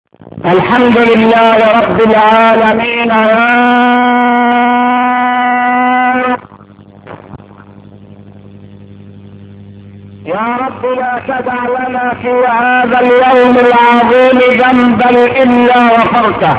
الحمد لله رب العالمين. يا رب لا تدع لنا في هذا اليوم العظيم ذنبا إلا غفرته،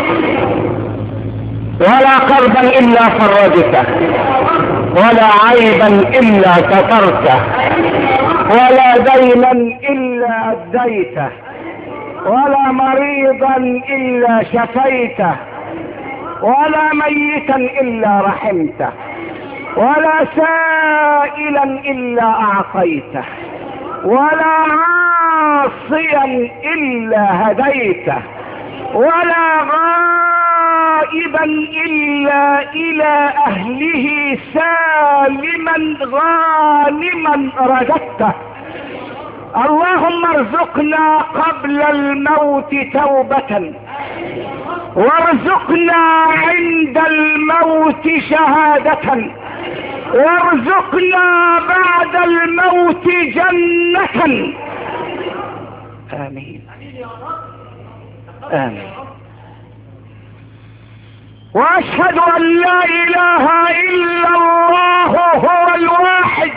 ولا كربا إلا فرجته، ولا عيبا إلا سترته، ولا دينا إلا أديته، ولا مريضا إلا شفيته، ولا ميتا إلا رحمته، ولا سائلا إلا أعطيته، ولا عاصيا إلا هديته، ولا غائبا إلا إلى أهله سالما غانما رددته. اللهم ارزقنا قبل الموت توبة، وارزقنا عند الموت شهادة، وارزقنا بعد الموت جنة. آمين آمين. واشهد ان لا اله الا الله هو الواحد.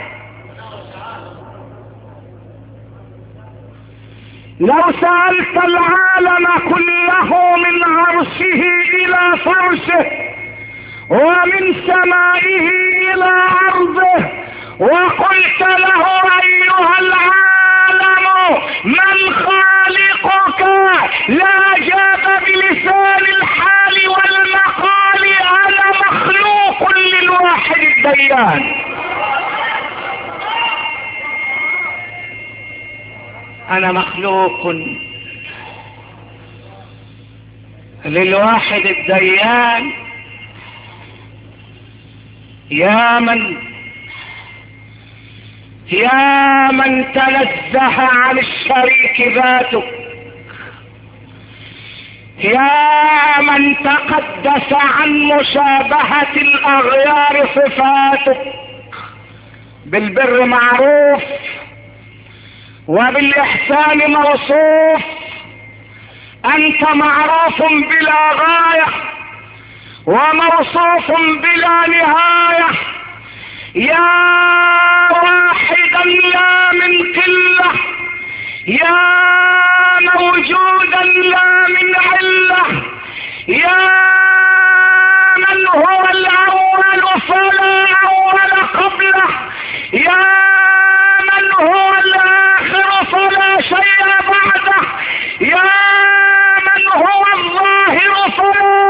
لو سألت العالم كله من عرشه الى فرشه ومن سمائه الى ارضه وقلت له ايها العالم من خالقك، لا جاب بلسان الحال والمقال انا مخلوق للواحد الديان. انا مخلوق للواحد الديان. يا من تنزه عن الشريك ذاته، يا من تقدس عن مشابهة الأغيار صفاته. بالبر معروف وبالإحسان موصوف، أنت معروف بلا غاية وموصوف بلا نهاية. يا واحدا لا من قلة، يا موجودا لا من علة، يا من هو الأول فلا أول قبله، يا من هو الآخر فلا شيء بعده، يا من هو الظاهر فلا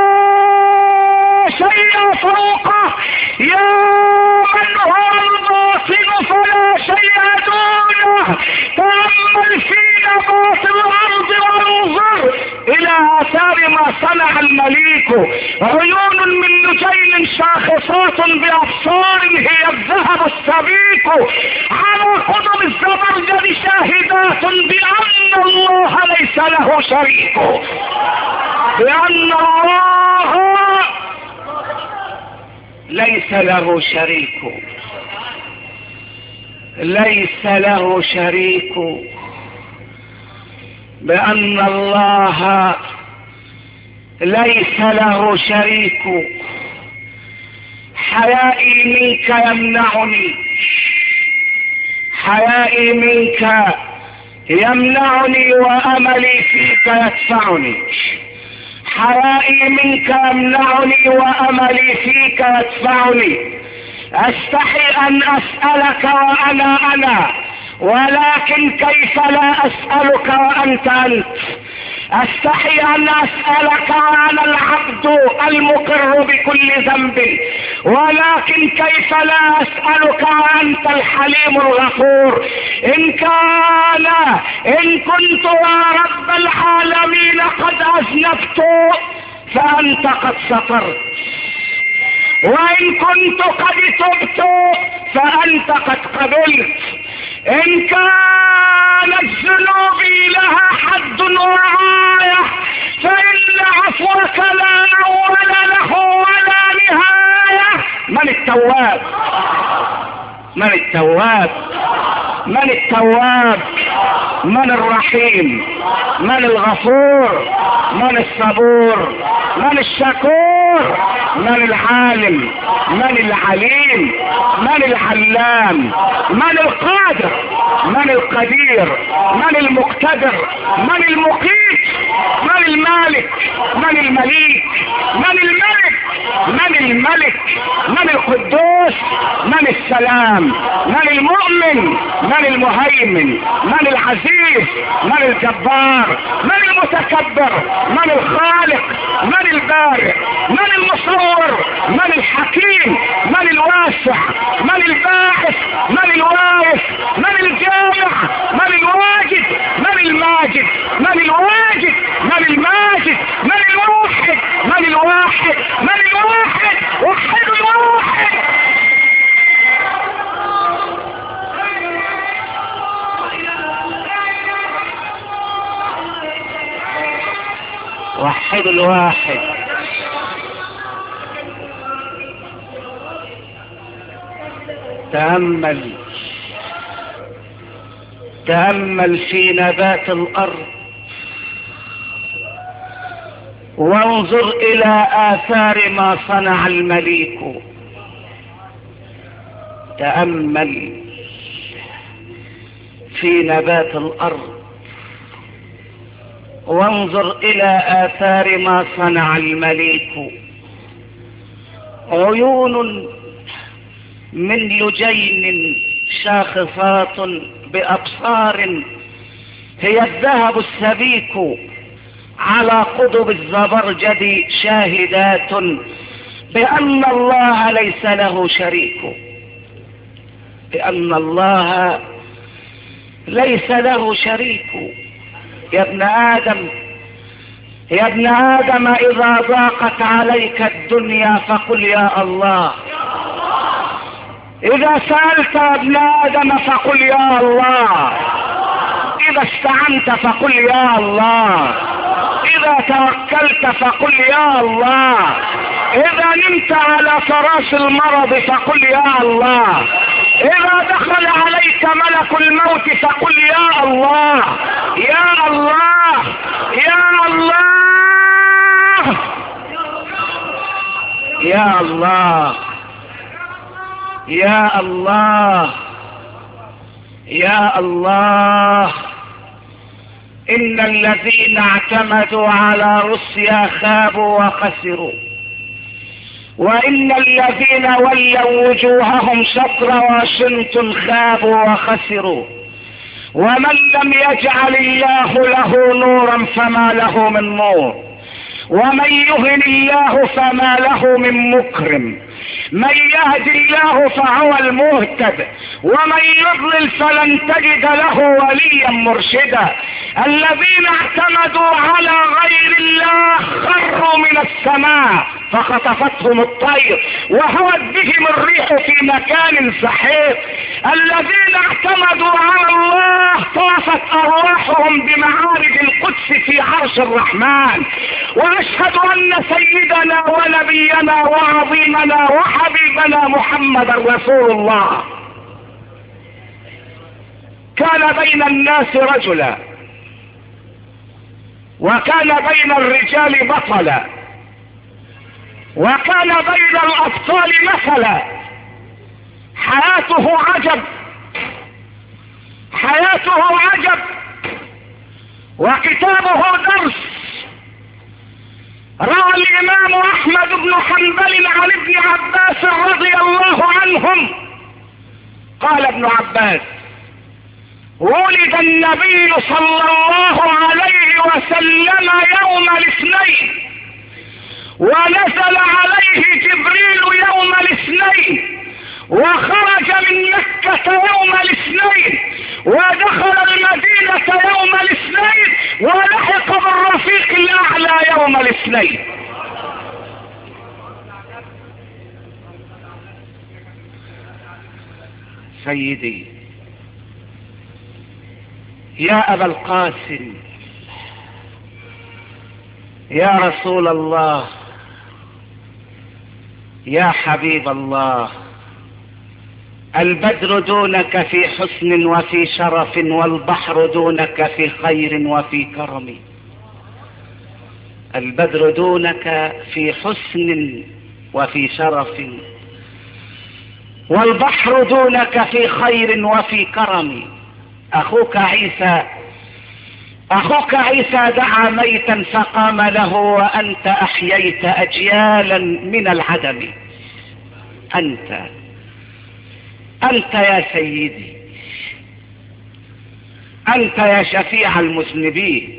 شيء فوقه، يا من هو الباطن فلا شيء دونه. تأمل في نبات الأرض وانظر إلى آثار ما صنع المليك. عيون من نجيل شاخصات بأبصار هي الذهب السبيك، على قدم الزبرجد شاهدات بأن الله ليس له شريك، بأن الله ليس له شريك، ليس له شريك، بأن الله ليس له شريك. حيائي منك يمنعني، حيائي منك يمنعني وأملي فيك يدفعني، حيائي منك يمنعني وأملي فيك يدفعني. أستحي أن أسألك وأنا ولكن كيف لا أسألك وأنت أنت. أستحي أن أسألك وأنا العبد المقر بكل ذنب، ولكن كيف لا أسألك وأنت الحليم الغفور. إن كنت يا رب العالمين قد أذنبت فأنت قد سترت، وإن كنت قد تبت فأنت قد قبلت. إن كانت ذنوبي لها حد وغاية فإن عفوك لا أول له ولا نهاية. من التواب؟ من التواب؟ من التواب؟ من الرحيم؟ من الغفور؟ من الصبور؟ من الشكور؟ من العالم؟ من العليم؟ من العلام؟ من القادر؟ من القدير؟ من المقتدر؟ من المقيت؟ من المالك؟ من المليك؟ من الملك؟ من الملك؟ من القدوس؟ من السلام؟ من المؤمن؟ من المهيمن؟ من العزيز؟ من الجبار؟ من المتكبر؟ من الخالق؟ من البارئ؟ من المصور؟ من الحكيم؟ من الواسع؟ من الباعث؟ من الوارث؟ من الجامع؟ من الواجد؟ من الماجد؟ من الواجد؟ من الماجد؟ من الواحد؟ من الواحد؟ من الواحد؟ وحد الواحد. وحد الواحد. تأمل في نبات الأرض وانظر إلى آثار ما صنع المليك. تأمل في نبات الأرض وانظر إلى آثار ما صنع المليك. عيون من لجين شاخصات بأبصار هي الذهب السبيك على قضب الزبرجد شاهدات بأن الله ليس له شريك. بأن الله ليس له شريك. يا ابن آدم، يا ابن آدم، إذا ضاقت عليك الدنيا فقل يا الله. إذا سألت يا ابن آدم فقل يا الله. إذا استعنت فقل يا الله. إذا توكلت فقل يا الله. إذا نمت على فراش المرض فقل يا الله. إذا دخل عليك ملك الموت فقل يا الله. يا الله، يا الله، يا الله، يا الله، يا الله. إن الذين اعتمدوا على روسيا خابوا وخسروا، وإن الذين ولوا وجوههم شطر واشنطن خابوا وخسروا. ومن لم يجعل الله له نورا فما له من نور، ومن يهن الله فما له من مكرم. من يهد الله فهو المهتد، ومن يضلل فلن تجد له وليا مرشدا. الذين اعتمدوا على غير الله خروا من السماء فخطفتهم الطير وهوت بهم الريح في مكان سحيق. الذين اعتمدوا على الله طافت ارواحهم بمعارج القدس في عرش الرحمن. واشهد ان سيدنا ونبينا وعظيمنا وحبيبنا محمد رسول الله كان بين الناس رجلا، وكان بين الرجال بطلا، وكان بين الأبطال مثلا. حياته عجب، حياته عجب، وكتابه درس. روى الإمام أحمد بن حنبل عن ابن عباس رضي الله عنهم قال ابن عباس: ولد النبي صلى الله عليه وسلم يوم الاثنين، ونزل عليه جبريل يوم الاثنين، وخرج من مكة يوم الاثنين، ودخل المدينة يوم الاثنين، ولحق بالرفيق الأعلى يوم الاثنين. سيدي يا أبا القاسم، يا رسول الله، يا حبيب الله، البدر دونك في حسن وفي شرف، والبحر دونك في خير وفي كرم. البدر دونك في حسن وفي شرف، والبحر دونك في خير وفي كرم. أخوك عيسى دعا ميتا فقام له، وأنت أحييت أجيالا من العدم. أنت يا سيدي، أنت يا شفيع المذنبين،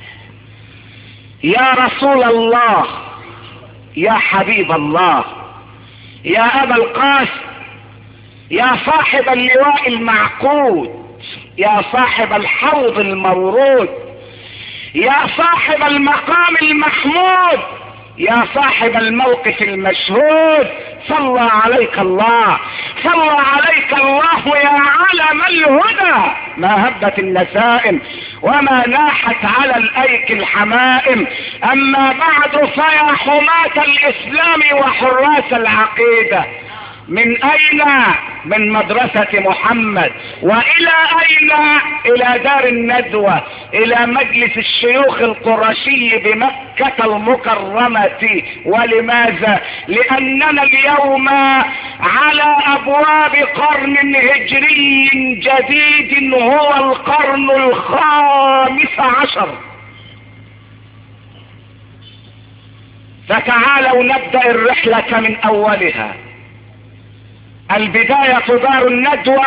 يا رسول الله، يا حبيب الله، يا أبا القاسم، يا صاحب اللواء المعقود، يا صاحب الحوض المورود، يا صاحب المقام المحمود، يا صاحب الموقف المشهود. صلى عليك الله، صلى عليك الله يا علم الهدى. ما هبت النسائم وما ناحت على الأيك الحمائم. أما بعد فيا حماة الإسلام وحراس العقيدة، من أين؟ من مدرسة محمد. وإلى أين؟ إلى دار الندوة، إلى مجلس الشيوخ القرشي بمكة المكرمة. ولماذا؟ لأننا اليوم على أبواب قرن هجري جديد، هو القرن ال15. فتعالوا نبدأ الرحلة من أولها. البداية دار الندوة،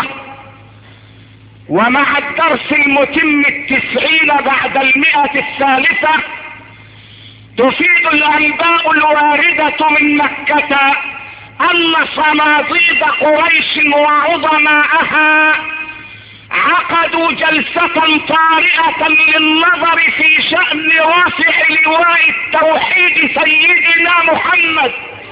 ومع الدرس المتم 90 بعد 100 تفيد الأنباء الواردة من مكة أن صناديد قريش وعظماءها عقدوا جلسة طارئة للنظر في شأن رافع لواء التوحيد سيدنا محمد.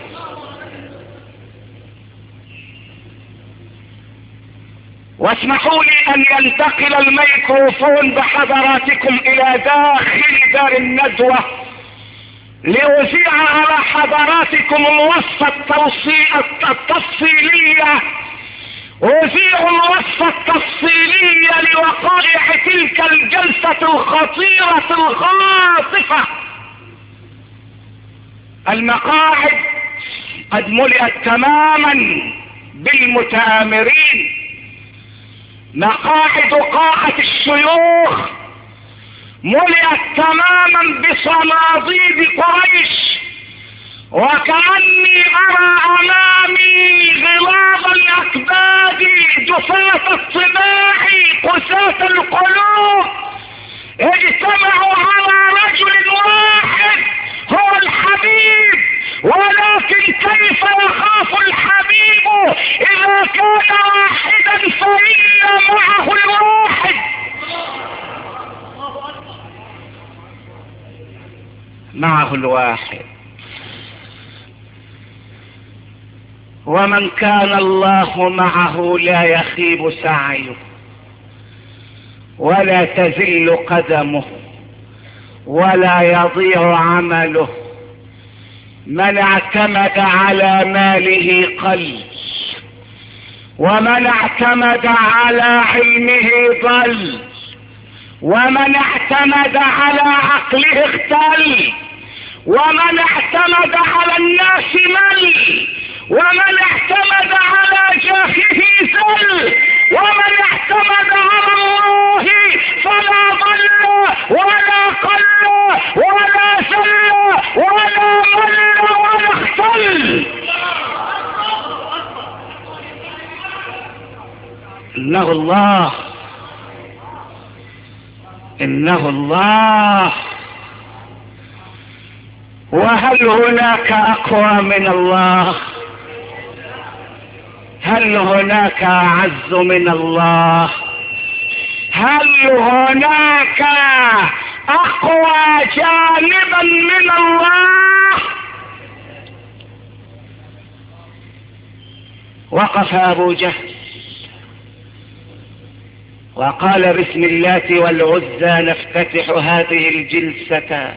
واسمحوا لي ان ينتقل الميكروفون بحضراتكم الى داخل دار الندوة لأذيع على حضراتكم الوصفة التفصيلية، أذيع الوصفة التفصيلية لوقائع تلك الجلسة الخطيرة الخاطفة. المقاعد قد ملئت تماما بالمتآمرين، مقاعد قاعة الشيوخ ملئت تماما بصناديد قريش، وكأني أرى أمامي غلاظ الأكباد، جفاة الطباع، قساة القلوب، اجتمعوا على رجل واحد هو الحبيب. ولكن كيف يخاف الحبيب إذا كان واحدا فإن معه الواحد. معه الواحد. ومن كان الله معه لا يخيب سعيه ولا تزل قدمه ولا يضيع عمله. من اعتمد على ماله قل، ومن اعتمد على علمه ضل، ومن اعتمد على عقله اختل، ومن اعتمد على الناس مل، ومن اعتمد على جاهه زل، ومن اعتمد على الله فلا ضل ولا قل ولا زل ولا مل ولا اختل. إنه الله، إنه الله. وهل هناك أقوى من الله؟ هل هناك أعز من الله؟ هل هناك أقوى جانبا من الله؟ وقف أبو جهل وقال بسم الله والعزى نفتتح هذه الجلسة،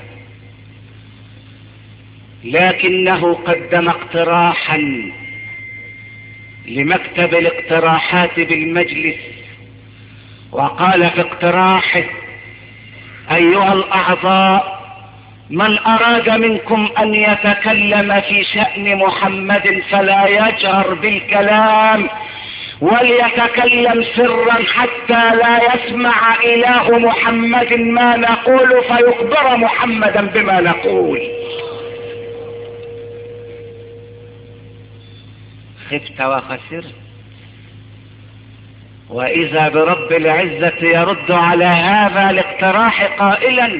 لكنه قدم اقتراحا لمكتب الاقتراحات بالمجلس، وقال في اقتراحه: أيها الأعضاء، من أراد منكم أن يتكلم في شأن محمد فلا يجهر بالكلام، وليتكلم سرا حتى لا يسمع إله محمد ما نقول فيخبر محمدا بما نقول. خفت وخسرت. وإذا برب العزة يرد على هذا الاقتراح قائلا: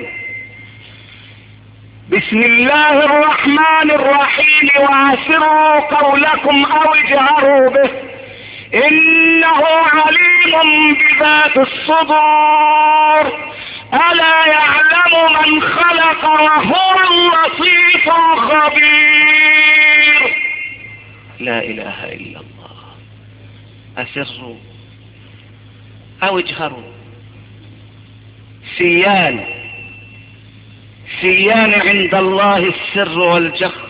بسم الله الرحمن الرحيم، واسروا قولكم أو اجهروا به، إنه عليم بذات الصدور، ألا يعلم من خلق وهو اللطيف الخبير. لا إله إلا الله. أسروا أو اجهروا، سيان عند الله السر والجهر.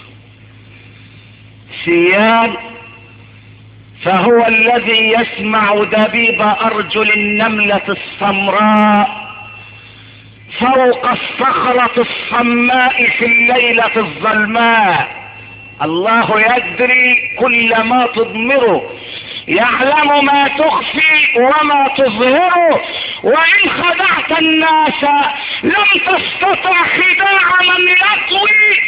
سيان فهو الذي يسمع دبيب أرجل النملة السمراء فوق الصخرة الصماء في الليلة الظلماء. الله يدري كل ما تضمره، يعلم ما تخفي وما تظهره، وإن خدعت الناس لم تستطع خداع من يطوي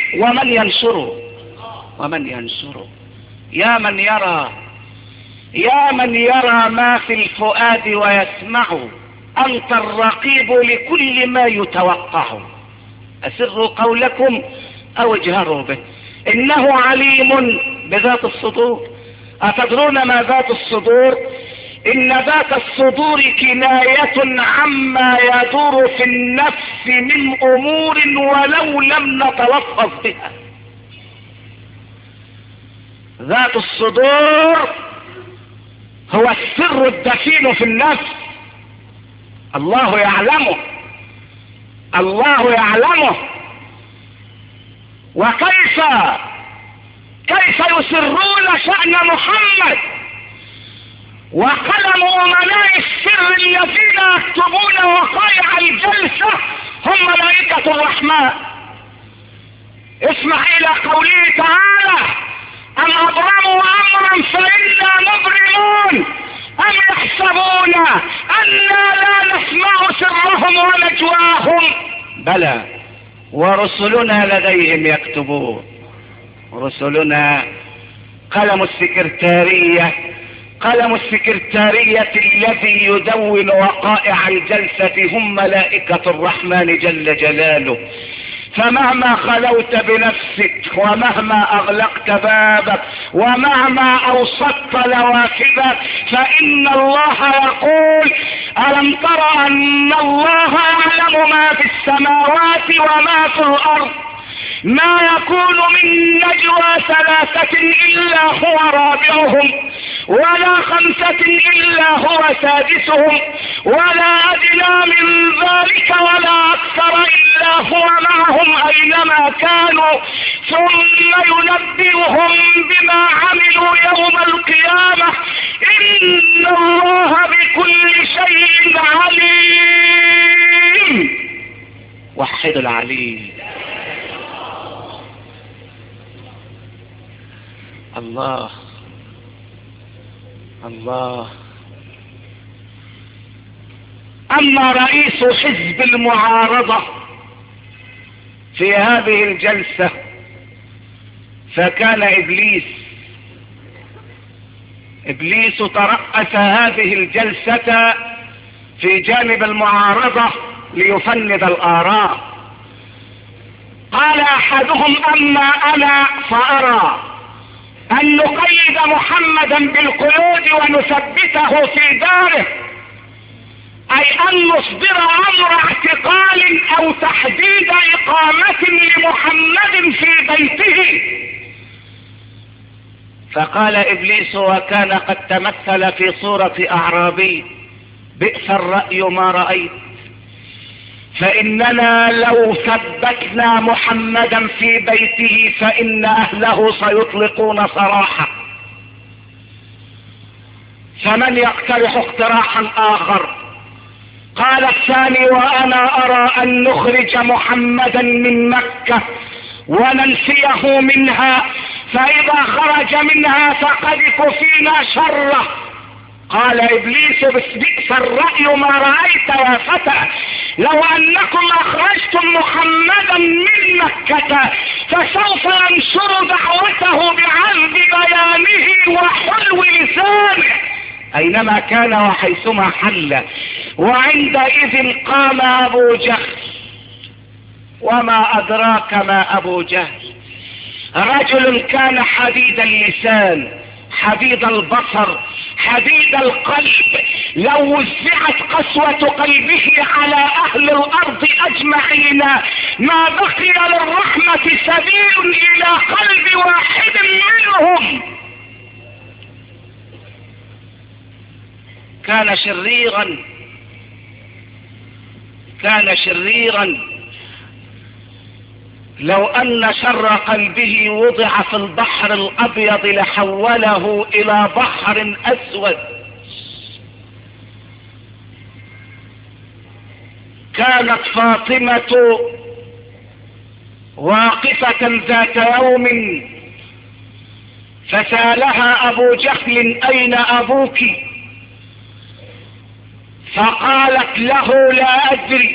ومن ينشره. يا من يرى ما في الفؤاد ويسمعه، أنت الرقيب لكل ما يتوقع. أسروا قولكم أو اجهروا به، إنه عليم بذات الصدور. أتدرون ما ذات الصدور؟ إن ذات الصدور كناية عما يدور في النفس من أمور ولو لم نتلفظ بها. ذات الصدور هو السر الدفين في النفس. الله يعلمه. وكيف يسرون شأن محمد وقلم أمناء السر الذين يكتبون وقائع الجلسة هم ملائكة الرحمن. اسمع إلى قوله تعالى: أم أبرموا أمرا فإنا مبرمون أم يحسبون أنا لا نسمع سرهم ونجواهم بلى ورسلنا لديهم يكتبون. رسلنا قلم السكرتارية الذي يدون وقائع الجلسة هم ملائكة الرحمن جل جلاله. فمهما خلوت بنفسك ومهما أغلقت بابك ومهما أوسطت نوافذك فإن الله يقول: ألم تر أن الله يعلم ما في السماوات وما في الأرض، ما يكون من نجوى 3 إلا هو رابعهم ولا 5 إلا هو سادسهم ولا أدنى من ذلك ولا أكثر إلا هو معهم أينما كانوا ثم ينبئهم بما عملوا يوم القيامة إن الله بكل شيء عليم. وحد العليم. الله الله. أما رئيس حزب المعارضة في هذه الجلسة فكان إبليس ترأس هذه الجلسة في جانب المعارضة ليفند الآراء. قال أحدهم: أما أنا فأرى أن نقيد محمدا بالقيود ونثبته في داره، أي أن نصدر أمر اعتقال أو تحديد إقامة لمحمد في بيته. فقال إبليس وكان قد تمثل في صورة أعرابي: بئس الرأي ما رأيت، فإننا لو ثبتنا محمدا في بيته فإن أهله سيطلقون سراحه. فمن يقترح اقتراحا آخر؟ قال الثاني: وأنا أرى أن نخرج محمدا من مكة وننسيه منها، فإذا خرج منها فقد كفينا شره. قال إبليس: بئس الرأي ما رأيت يا فتى، لو أنكم أخرجتم محمدا من مكة فسوف ينشر دعوته بعذب بيانه وحلو لسانه أينما كان وحيثما حل. وعندئذ قام أبو جهل. وما أدراك ما أبو جهل؟ رجل كان حديد اللسان، حديد البصر، حديد القلب. لو وزعت قسوة قلبه على أهل الأرض أجمعين ما بقي للرحمة سبيل إلى قلب واحد منهم. كان شريرا لو أن شر قلبه وضع في البحر الأبيض لحوله إلى بحر أسود. كانت فاطمة واقفة ذات يوم فسألها أبو جهل: أين أبوك؟ فقالت له: لا أدري.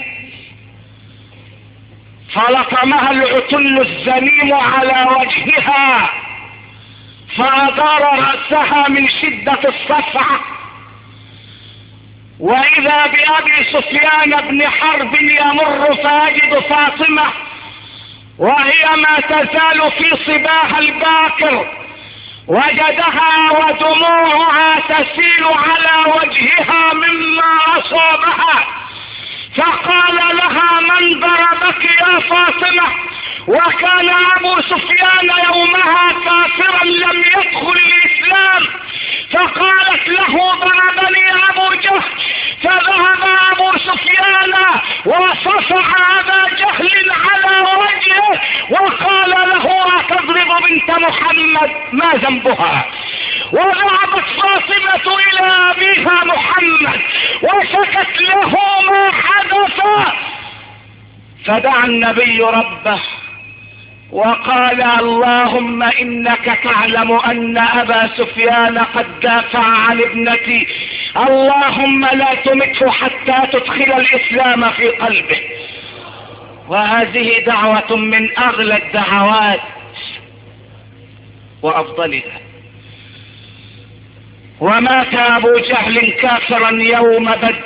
فلطمها العتل الذميم على وجهها فأدار رأسها من شدة الصفعة، وإذا بأبي سفيان بن حرب يمر فيجد فاطمة وهي ما تزال في صباها الباكر، وجدها ودموعها تسيل على وجهها مما أصابها، فقال لها: من ضربك يا فاطمة؟ وكان أبو سفيان يومها كافرا لم يدخل الإسلام. فقالت له: ضربني أبو جهل. فذهب أبو سفيان وصفع أبا جهل على وجهه وقال له: أتضرب بنت محمد؟ ما ذنبها؟ وذهبت فاطمة إلى أبيها محمد وشكت له ما حدث، فدعا النبي ربه وقال: اللهم إنك تعلم أن أبا سفيان قد دافع عن ابنتي، اللهم لا تمته حتى تدخل الإسلام في قلبه. وهذه دعوة من أغلى الدعوات وأفضلها. ومات أبو جهل كافرا يوم بدر،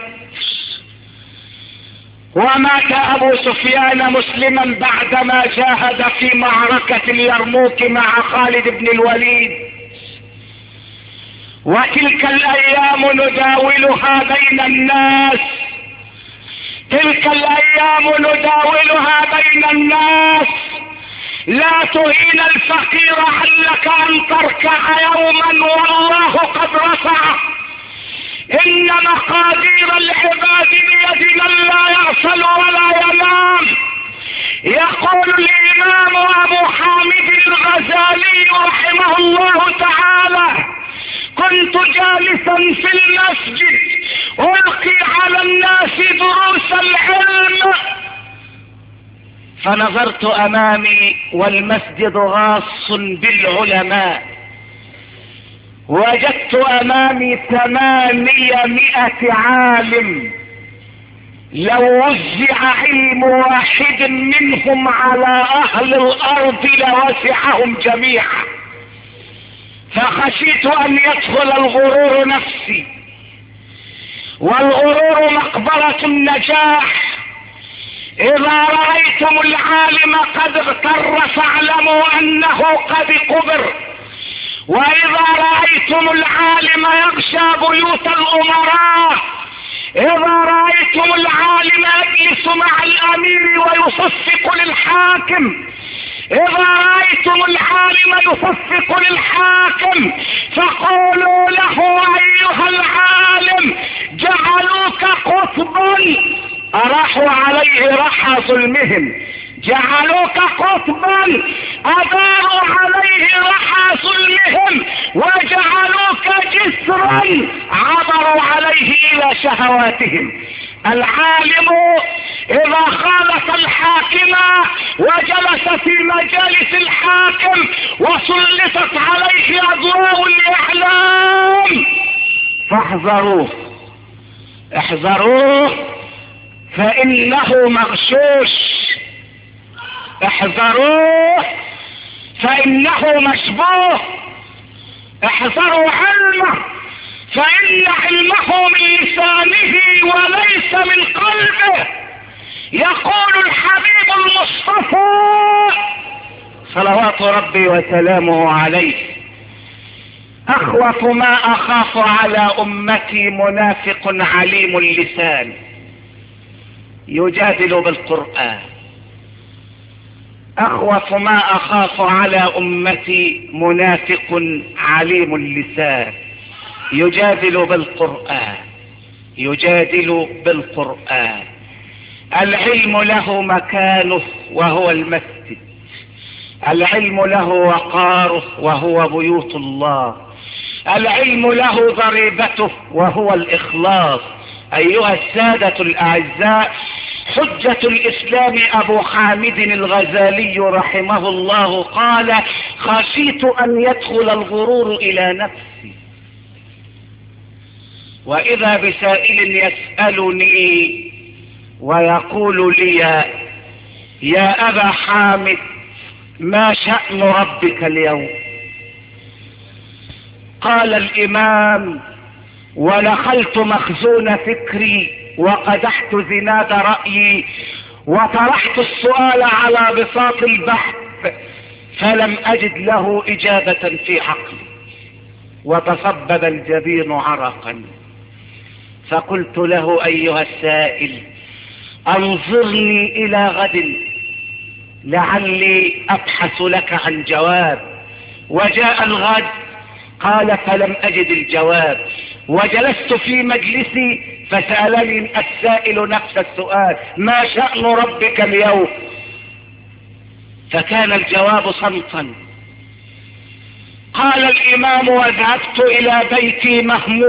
ومات أبو سفيان مسلما بعدما جاهد في معركة اليرموك مع خالد بن الوليد. وتلك الأيام نداولها بين الناس، تلك الأيام نداولها بين الناس. لا تهين الفقير علك أن تركع يوما والله قد رفعه. إن مقادير العباد بيد من لا يغفل ولا ينام. يقول الإمام أبو حامد الغزالي رحمه الله تعالى: كنت جالسا في المسجد ألقي على الناس دروس العلم، فنظرت أمامي والمسجد غاص بالعلماء، وجدت أمامي 800 عالم، لو وزع علم واحد منهم على أهل الأرض لوسعهم جميعا. فخشيت أن يدخل الغرور نفسي، والغرور مقبرة النجاح. إذا رأيتم العالم قد اغتر فاعلموا أنه قد قبر، وإذا رأيتم العالم يغشى بيوت الأمراء، إذا رأيتم العالم يجلس مع الأمير ويصفق للحاكم، إذا رأيتم العالم يصفق للحاكم فقولوا له: أيها العالم جعلوك قطبا. أراحوا عليه رحى ظلمهم، جعلوك قطبا أداروا عليه رحى ظلمهم وجعلوك جسرا عبروا عليه إلى شهواتهم. العالم إذا خالف الحاكم وجلس في مجالس الحاكم وسلطت عليه أضواء الإعلام فاحذروه، احذروه فإنه مغشوش، احذروه فإنه مشبوه، احذروا علمه فإن علمه من لسانه وليس من قلبه. يقول الحبيب المصطفى صلوات ربي وسلامه عليه: أخوف ما أخاف على أمتي منافق عليم اللسان يجادل بالقرآن. أخوف ما أخاف على أمتي منافق عليم اللسان يجادل بالقرآن، يجادل بالقرآن. العلم له مكانه وهو المسجد، العلم له وقاره وهو بيوت الله، العلم له ضريبته وهو الإخلاص. أيها السادة الأعزاء، حجة الإسلام أبو حامد الغزالي رحمه الله قال: خشيت أن يدخل الغرور إلى نفسي. وإذا بسائل يسألني ويقول لي: يا أبا حامد ما شأن ربك اليوم؟ قال الإمام: ودخلت مخزون فكري وقدحت زناد رأيي وطرحت السؤال على بساط البحث فلم أجد له إجابة في عقلي وتصبب الجبين عرقا، فقلت له: أيها السائل أنظرني إلى غد لعلي أبحث لك عن جواب. وجاء الغد، قال: فلم أجد الجواب. وجلست في مجلسي فسألني السائل نفس السؤال: ما شأن ربك اليوم؟ فكان الجواب صمتا. قال الإمام: وذهبت إلى بيتي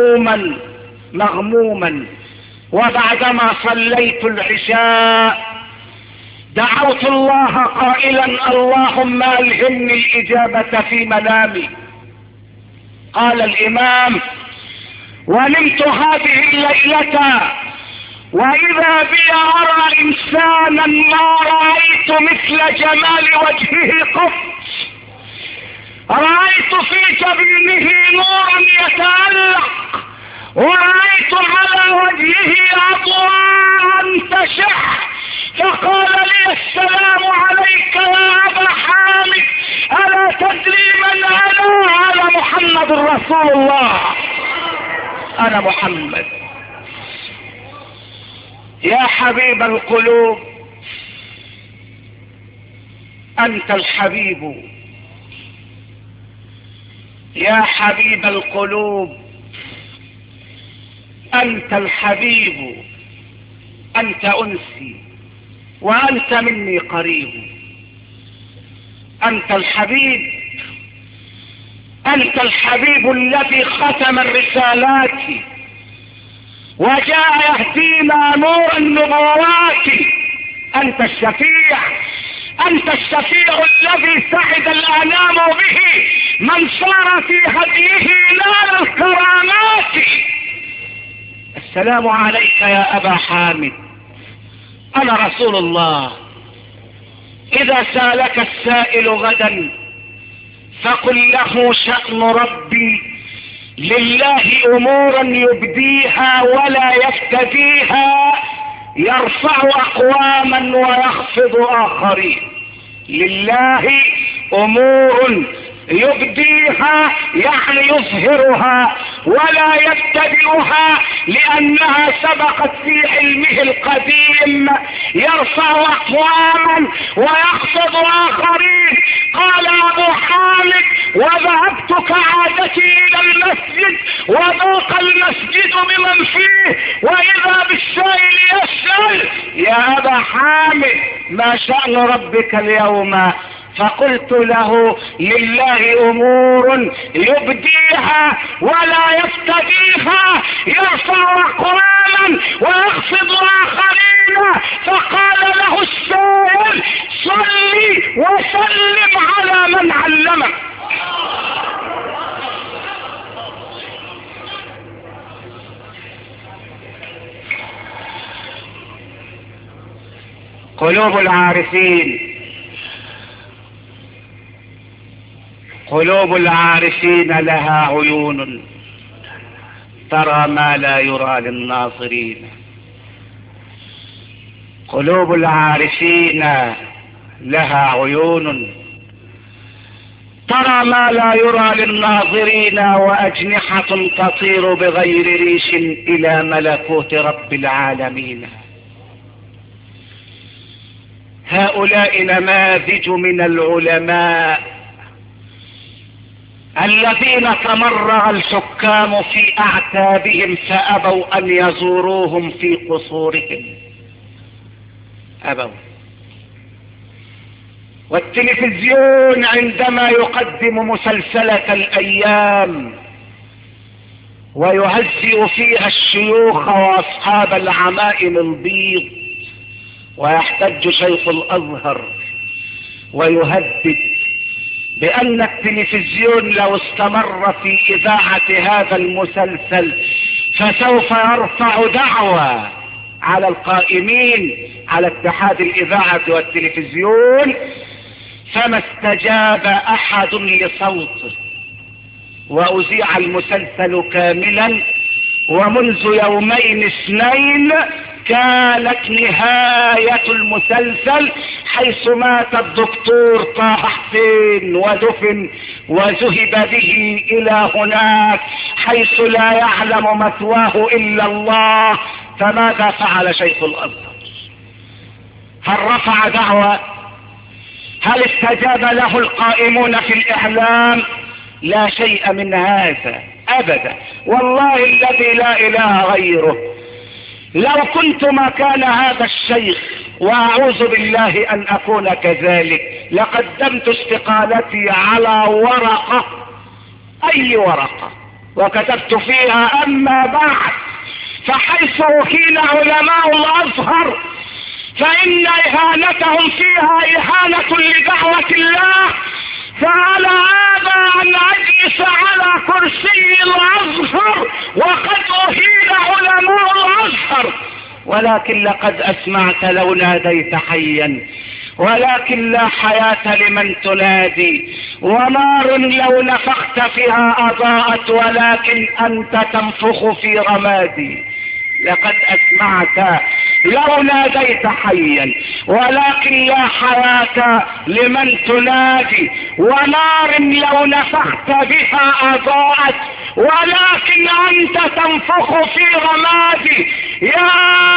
مغموما، وبعدما صليت العشاء دعوت الله قائلا: اللهم ألهمني الإجابة في منامي. قال الإمام: ونمت هذه الليلة وإذا بي أرى إنسانا ما رأيت مثل جمال وجهه قط، رأيت في جبينه نورا يتألق، ورأيت على وجهه أضواء تشع. فقال لي: السلام عليك يا أبا حامد، ألا تدري من أنا؟ أنا محمد رسول الله، أنا محمد. يا حبيب القلوب، أنت الحبيب. يا حبيب القلوب، أنت الحبيب. أنت أنسي وأنت مني قريب. أنت الحبيب، أنت الحبيب الذي ختم الرسالات وجاء يهدينا نور النبوات. أنت الشفيع، أنت الشفيع الذي سعد الأنام به، من سار في هديه نال الكرامات. السلام عليك يا أبا حامد، أنا رسول الله. إذا سألك السائل غدا فقل له: شأن ربي لله أمورا يبديها ولا يفتديها، يرفع أقواما ويخفض آخرين. لله أمور يبديها يعني يظهرها ولا يبتدئها، لأنها سبقت في علمه القديم يرفع أقواما ويخفض آخرين. قال أبو حامد: وذهبت كعادتي إلى المسجد وضاق المسجد بمن فيه، وإذا بالسائل يسأل: يا أبا حامد ما شأن ربك اليوم؟ فقلت له: لله أمور يبديها ولا يفتديها، يرفع أقواما ويخفض آخرين. فقال له السائل: صلي وسلم على من علمك. قلوب العارفين، قلوب العارفين لها عيون ترى ما لا يرى للناظرين. قلوب العارفين لها عيون ترى ما لا يرى للناظرين، وأجنحة تطير بغير ريش إلى ملكوت رب العالمين. هؤلاء نماذج من العلماء الذين تمرغ الحكام في أعتابهم فأبوا أن يزوروهم في قصورهم، أبوا. والتلفزيون عندما يقدم مسلسلة الأيام ويهزئ فيها الشيوخ وأصحاب العمائم البيض، ويحتج شيخ الأزهر ويهدد بأن التلفزيون لو استمر في إذاعة هذا المسلسل فسوف يرفع دعوى على القائمين على اتحاد الإذاعة والتلفزيون. فما استجاب أحد لصوته، وأذيع المسلسل كاملا. ومنذ يومين اثنين كانت نهاية المسلسل حيث مات الدكتور طه حسين ودفن وذهب به إلى هناك حيث لا يعلم مثواه إلا الله. فماذا فعل شيخ الأزهر؟ هل رفع دعوى؟ هل استجاب له القائمون في الإعلام؟ لا شيء من هذا أبدا، والله الذي لا إله غيره. لو كنت مكان هذا الشيخ، وأعوذ بالله أن أكون كذلك، لقدمت استقالتي على ورقة، أي ورقة، وكتبت فيها: أما بعد فحيث أهين علماء الأزهر فإن إهانتهم فيها إهانة لدعوة الله، فعلى هذا أن أجلس على كرسي الأزهر وقد أهين علماء الأزهر. ولكن لقد أسمعت لو ناديت حيا، ولكن لا حياة لمن تنادي. ونار لو نفخت فيها أضاءت، ولكن أنت تنفخ في رمادي. لقد أسمعت لو ناديت حيا، ولكن لا حياة لمن تنادي. ونار لو نفخت بها أضاءت، ولكن أنت تنفخ في رمادي. يا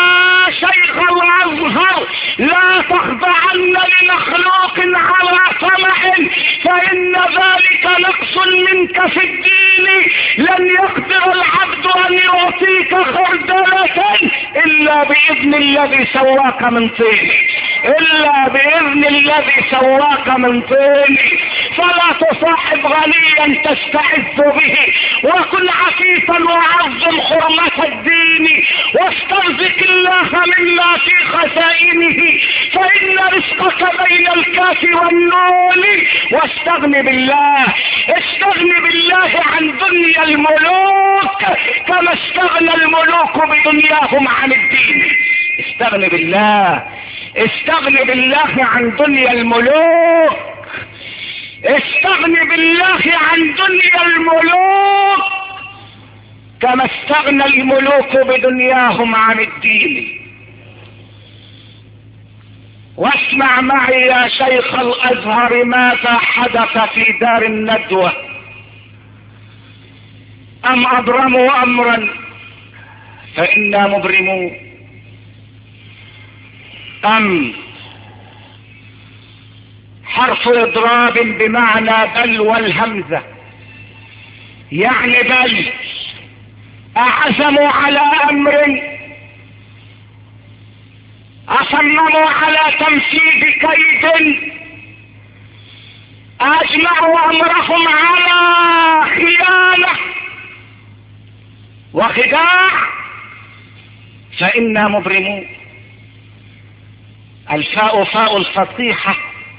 شيخ الأزهر لا تخضعن لمخلوق على طمع، فإن ذلك نقص منك في الدين. لن يقدر العبد أن يعطيك خردلة إلا بإذن الذي سواك من طين، إلا بإذن الذي سواك من طين. فلا تصاحب غنيا تستعز به، وكن عفيفا وعظم حرمة الدين، واسترزق الله مما في خزائنه، فإن رزقك بين الكاف والنون. واستغن بالله، استغن بالله عن دنيا الملوك كما استغنى الملوك بدنياهم عن الدين. استغن بالله، استغن بالله عن دنيا الملوك، استغن بالله عن دنيا الملوك كما استغنى الملوك بدنياهم عن الدين. واسمع معي يا شيخ الازهر ماذا حدث في دار الندوة. ام ابرموا امرا فانا مبرمون، ام حرف اضراب بمعنى بل والهمزة، يعني بل اعزموا على امر، اصمموا على تنفيذ كيد، اجمعوا امرهم على خيانة وخداع فإنا مبرمون. الفاء فاء الفصيحة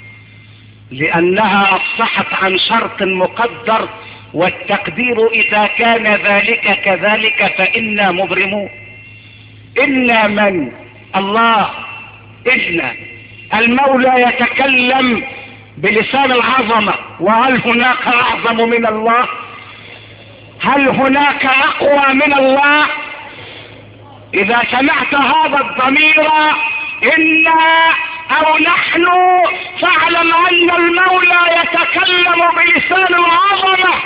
لأنها أفصحت عن شرط مقدر، والتقدير إذا كان ذلك كذلك فإنا مبرمون. إنا من الله، إن المولى يتكلم بلسان العظمة، وهل هناك أعظم من الله؟ هل هناك أقوى من الله؟ إذا سمعت هذا الضمير إنا أو نحن فاعلم أن المولى يتكلم بلسان العظمة.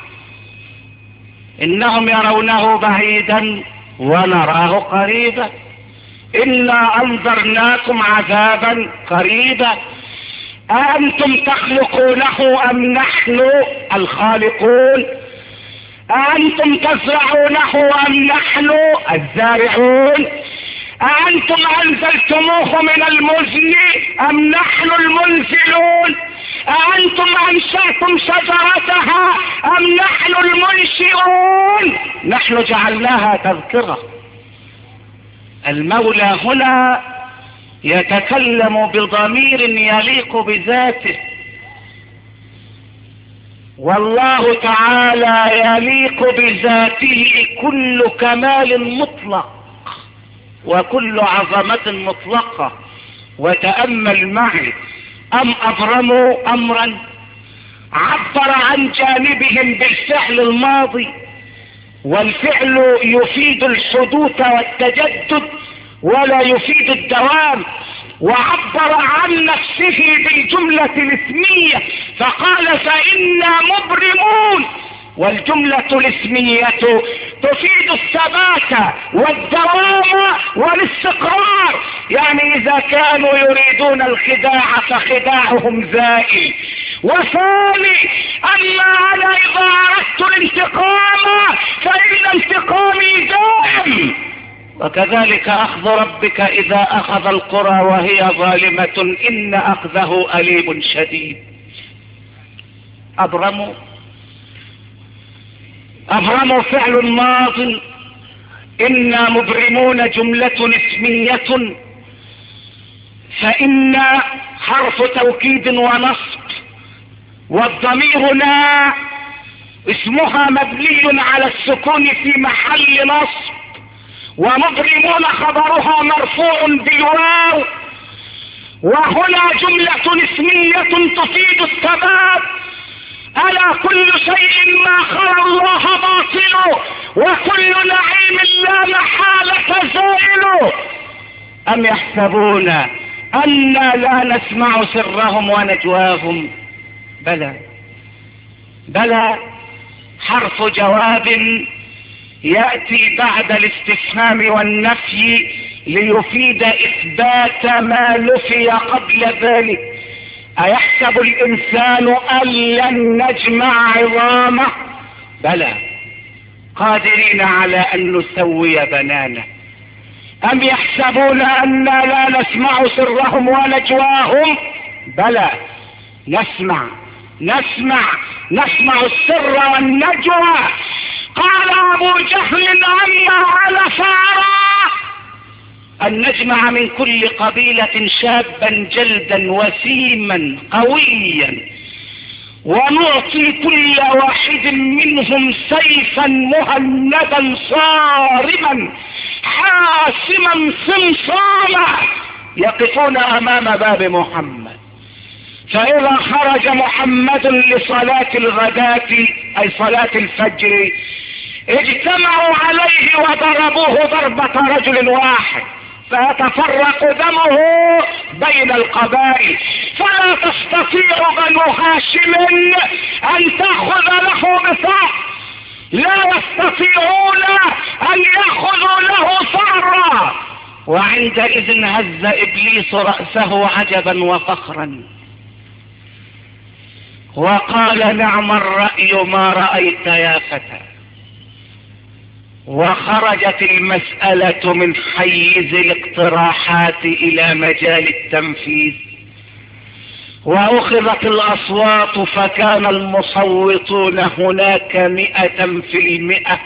إنهم يرونه بعيدا ونراه قريبا، إنا أنذرناكم عذابا قريبا، أأنتم تخلقونه أم نحن الخالقون؟ أأنتم تزرعونه أم نحن الزارعون؟ أأنتم أنزلتموه من المزن أم نحن المنزلون؟ أأنتم أنشأتم شجرتها أم نحن المنشئون؟ نحن جعلناها تذكرة. المولى هنا يتكلم بضمير يليق بذاته، والله تعالى يليق بذاته كل كمال مطلق وكل عظمة مطلقة. وتأمل معي، أم أبرموا أمرا عبر عن جانبهم بالفعل الماضي، والفعل يفيد الحدوث والتجدد ولا يفيد الدوام، وعبر عن نفسه بالجملة الاسمية فقال فإنا مبرمون، والجملة الاسمية تفيد الثبات والدوام والاستقرار. يعني إذا كانوا يريدون الخداع فخداعهم زائل وثاني، أما أنا إذا أردت الانتقام فإن انتقامي دائم. وكذلك أخذ ربك إذا أخذ القرى وهي ظالمة إن أخذه أليم شديد. أبرموا فعل ماض، إنا مبرمون جملة اسمية، فإن حرف توكيد ونصب، والضمير هنا اسمها مبني على السكون في محل نصب، ومبرمون خبرها مرفوع بالواو، وهنا جملة اسمية تفيد الثبات. ألا كل شيء ما خلا الله باطل، وكل نعيم لا محالة زائل. أم يحسبون أنا لا نسمع سرهم ونجواهم؟ بلى حرف جواب يأتي بعد الاستفهام والنفي ليفيد إثبات ما نفي قبل ذلك. أيحسب الإنسان أن لن نجمع عظامه؟ بلى قادرين على أن نسوي بنانه. أم يحسبون أننا لا نسمع سرهم ونجواهم؟ بلى نسمع السر والنجوى. قال أبو جهل أما على فارا أن نجمع من كل قبيلة شابا جلدا وسيما قويا، ونعطي كل واحد منهم سيفا مهندا صارما حاسما صمصاما، يقفون أمام باب محمد، فإذا خرج محمد لصلاة الغداة أي صلاة الفجر اجتمعوا عليه وضربوه ضربة رجل واحد. فيتفرق دمه بين القبائل. فلا تستطيع بنو هاشم ان تأخذ له بثأر، لا يستطيعون ان يأخذوا له ثأرا. وعندئذ هز ابليس رأسه عجبا وفخرا وقال نعم الرأي ما رأيت يا فتى. وخرجت المسألة من حيز الاقتراحات الى مجال التنفيذ، واخذت الاصوات، فكان المصوتون هناك 100%،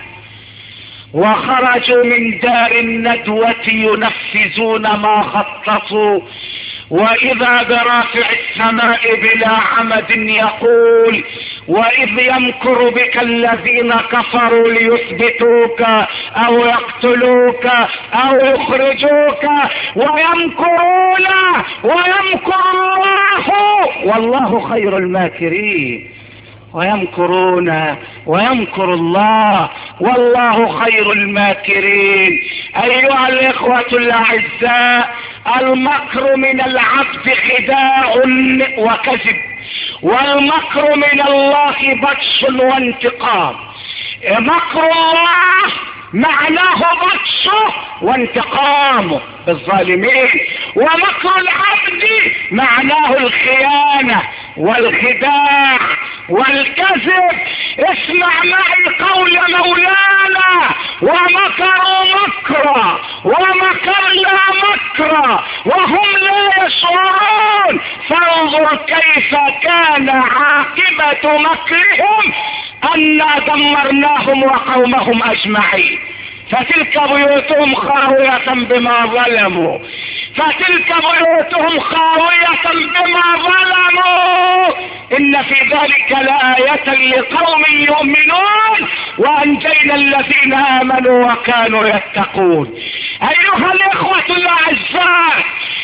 وخرجوا من دار الندوة ينفذون ما خططوا. واذا برافع السماء بلا عمد يقول واذ يمكر بك الذين كفروا ليثبتوك او يقتلوك او يخرجوك ويمكرون ويمكر الله والله خير الماكرين. ويمكرون ويمكر الله والله خير الماكرين. ايها الاخوة الاعزاء، المكر من العبد خداع وكذب، والمكر من الله بطش وانتقام. مكر الله معناه بطشه وانتقامه بالظالمين، ومكر العبد معناه الخيانة والخداع والكذب. اسمع معي قول مولانا ومكروا مكرا ومكرنا مكرا وهم لا يشعرون فانظر كيف كان عاقبة مكرهم أنا دمرناهم وقومهم أجمعين. فتلك بيوتهم خاوية بما ظلموا، فتلك بيوتهم خاوية بما ظلموا. إن في ذلك لآية لقوم يؤمنون وأنجينا الذين آمنوا وكانوا يتقون. أيها الإخوة الأعزاء،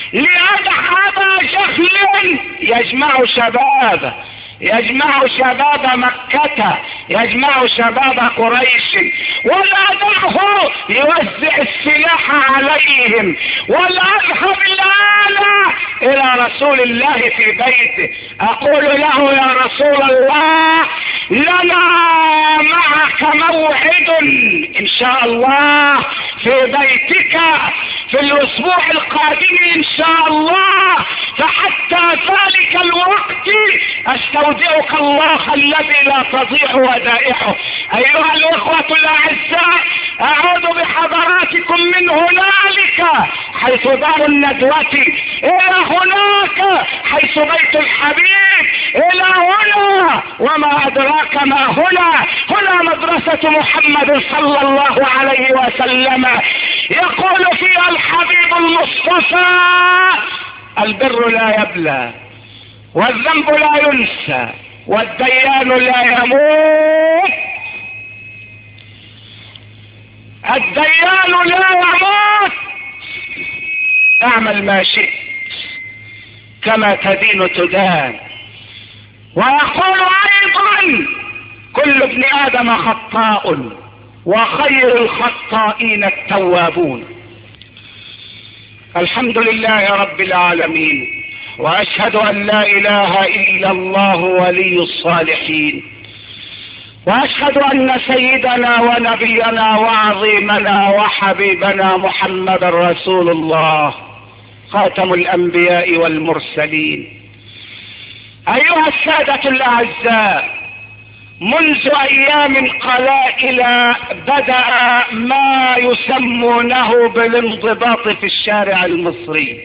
لأبا جهل يجمع شبابه، يجمع شباب مكة، يجمع شباب قريش، ولا دعه يوزع السلاح عليهم، ولا اذهب الآن الى رسول الله في بيته اقول له يا رسول الله لنا معك موعد ان شاء الله في بيتك في الاسبوع القادم ان شاء الله، فحتى ذلك الوقت استودعك الله الذي لا تضيع ودائعه. ايها الاخوة الاعزاء، اعود بحضراتكم من هنالك حيث دار الندوة الى هناك حيث بيت الحبيب، الى هنا وما ادراك ما هنا. هنا مدرسة محمد صلى الله عليه وسلم، يقول فيها الحبيب المصطفى البر لا يبلى والذنب لا ينسى والديان لا يموت. الديان لا يموت. اعمل ما شئت كما تدين تدان. ويقول ايضا كل ابن ادم خطاء وخير الخطائين التوابون. الحمد لله رب العالمين، واشهد ان لا اله الا الله ولي الصالحين، واشهد ان سيدنا ونبينا وعظيمنا وحبيبنا محمد رسول الله خاتم الانبياء والمرسلين. ايها السادة الاعزاء، منذ ايام قلائل بدأ ما يسمونه بالانضباط في الشارع المصري،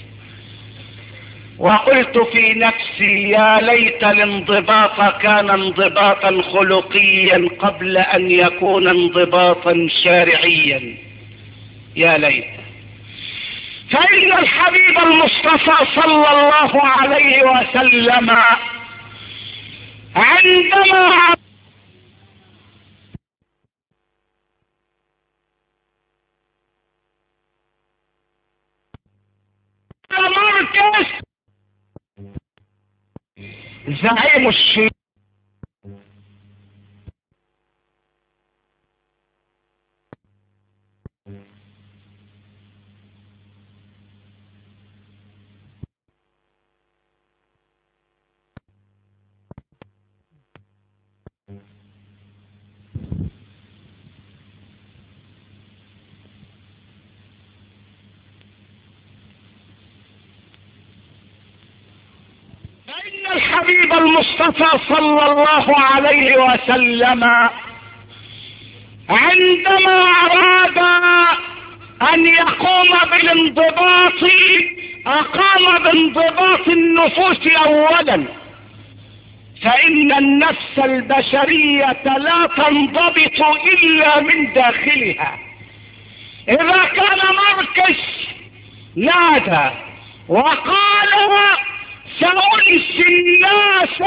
وقلت في نفسي يا ليت الانضباط كان انضباطا خلقيا قبل ان يكون انضباطا شارعيا. يا ليت. فإن الحبيب المصطفى صلى الله عليه وسلم عندما مركز زعيم الشيعة فإن الحبيب المصطفى صلى الله عليه وسلم عندما أراد أن يقوم بالانضباط أقام بانضباط النفوس أولا، فإن النفس البشرية لا تنضبط إلا من داخلها. إذا كان ماركس نادى وقال سأنسي الناس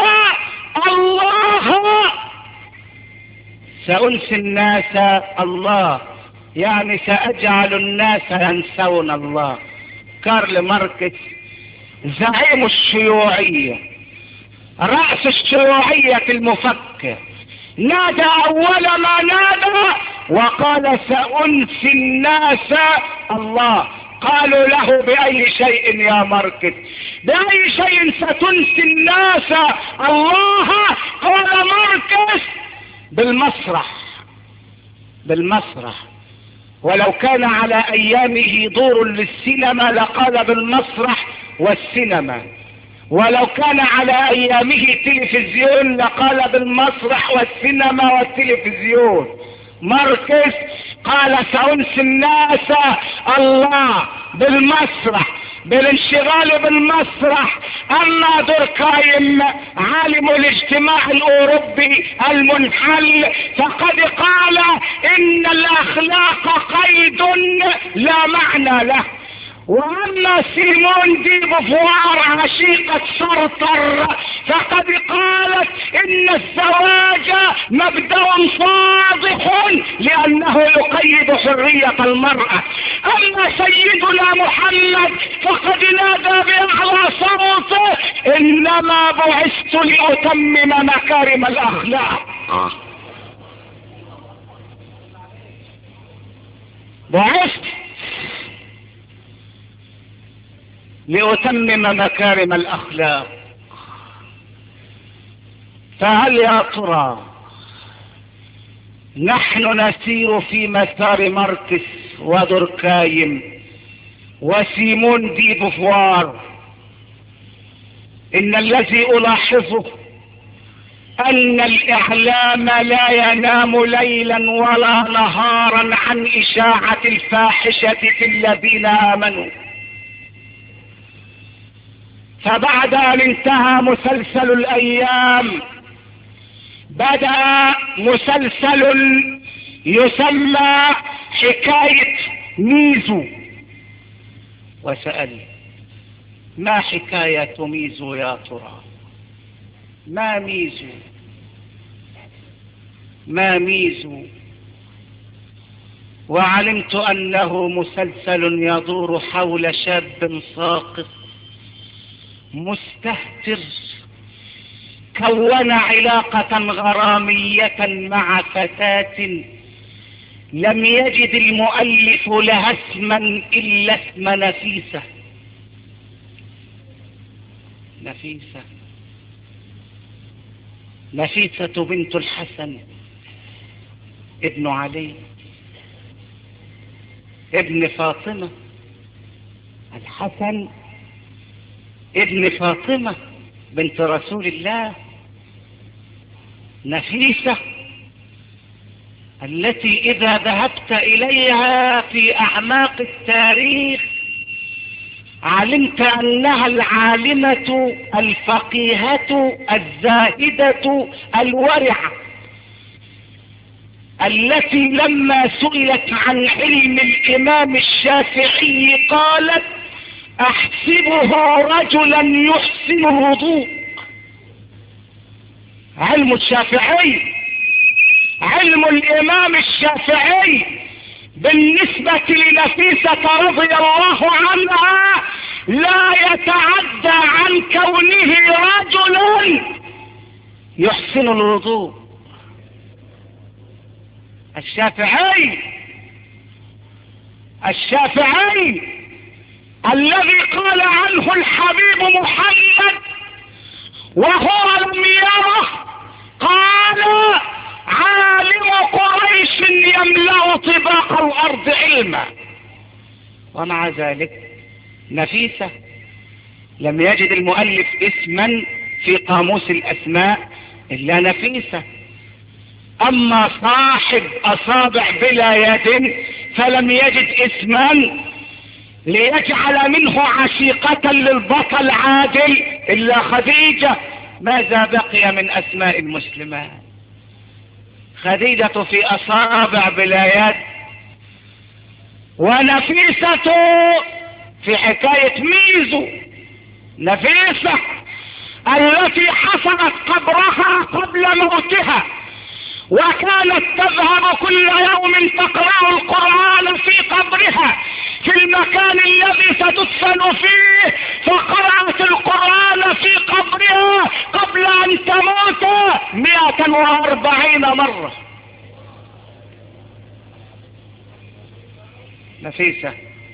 الله، سأنسي الناس الله يعني سأجعل الناس ينسون الله. كارل ماركس زعيم الشيوعية، رأس الشيوعية المفكر، نادى أول ما نادى وقال سأنسي الناس الله. قالوا له بأي شيء يا ماركس؟ بأي شيء ستنسي الناس الله؟ قال ماركس بالمسرح، بالمسرح. ولو كان على أيامه دور للسينما لقال بالمسرح والسينما، ولو كان على أيامه تلفزيون لقال بالمسرح والسينما والتلفزيون. ماركس قال سأنسي الناس الله بالمسرح، بالانشغال بالمسرح. أما دوركايم عالم الاجتماع الأوروبي المنحل فقد قال إن الأخلاق قيد لا معنى له. واما سيمون دي بوفوار عشيقة سارتر فقد قالت ان الزواج مبدأ فاضح لانه يقيد حرية المرأة. اما سيدنا محمد فقد نادى باعلى صوته انما بعثت لاتمم مكارم الاخلاق. بعثت لأتمم مكارم الأخلاق. فهل يا ترى نحن نسير في مسار ماركس ودوركايم وسيمون دي بوفوار؟ إن الذي ألاحظه أن الإعلام لا ينام ليلا ولا نهارا عن إشاعة الفاحشة في الذين آمنوا. فبعد أن انتهى مسلسل الأيام بدأ مسلسل يسمى حكاية ميزو. وسأل ما حكاية ميزو يا ترى؟ ما ميزو؟ ما ميزو؟ وعلمت أنه مسلسل يدور حول شاب ساقط مستهتر كون علاقة غرامية مع فتاة لم يجد المؤلف لها اسما إلا اسم نفيسة. نفيسة، نفيسة بنت الحسن ابن علي ابن فاطمة. الحسن ابن فاطمة بنت رسول الله. نفيسة التي إذا ذهبت إليها في أعماق التاريخ علمت أنها العالمة الفقيهة الزاهدة الورعة التي لما سئلت عن علم الإمام الشافعي قالت أحسبه رجلا يحسن الوضوء. علم الشافعي، علم الإمام الشافعي بالنسبة لنفيسة رضي الله عنها لا يتعدى عن كونه رجلا يحسن الوضوء. الشافعي، الشافعي الذي قال عنه الحبيب محمد وهو لم يره قال عالم قريش يملأ طباق الأرض علما. ومع ذلك نفيسة لم يجد المؤلف اسما في قاموس الأسماء إلا نفيسة. أما صاحب أصابع بلا يد فلم يجد اسما ليجعل منه عشيقة للبطل عادل إلا خديجة. ماذا بقي من أسماء المسلمات؟ خديجة في أصابع بلا يد، ونفيسة في حكاية ميزو. نفيسة التي حفرت قبرها قبل موتها، وكانت تذهب كل يوم تقرأ القرآن في قبرها في المكان الذي ستدفن فيه، فقرأت القرآن في قبرها قبل أن تموت 140 مرة. نفيسة.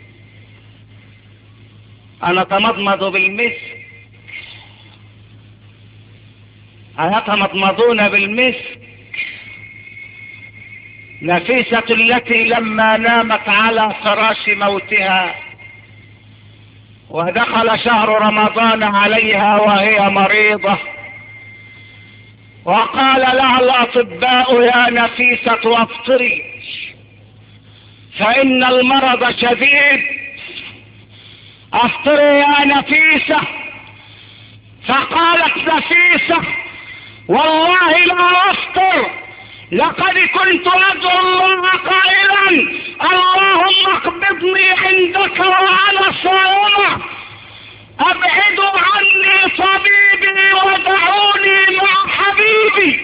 أنا تمضمض بالمسك، أيتمضمضون بالمسك. نفيسة التي لما نامت على فراش موتها ودخل شهر رمضان عليها وهي مريضة، وقال لها الأطباء يا نفيسة افطري فإن المرض شديد، افطري يا نفيسة. فقالت نفيسة والله لا افطر، لقد كنت ادعو الله قائلا اللهم اقبضني عندك وانا صائمة، ابعدوا عني طبيبي ودعوني مع حبيبي.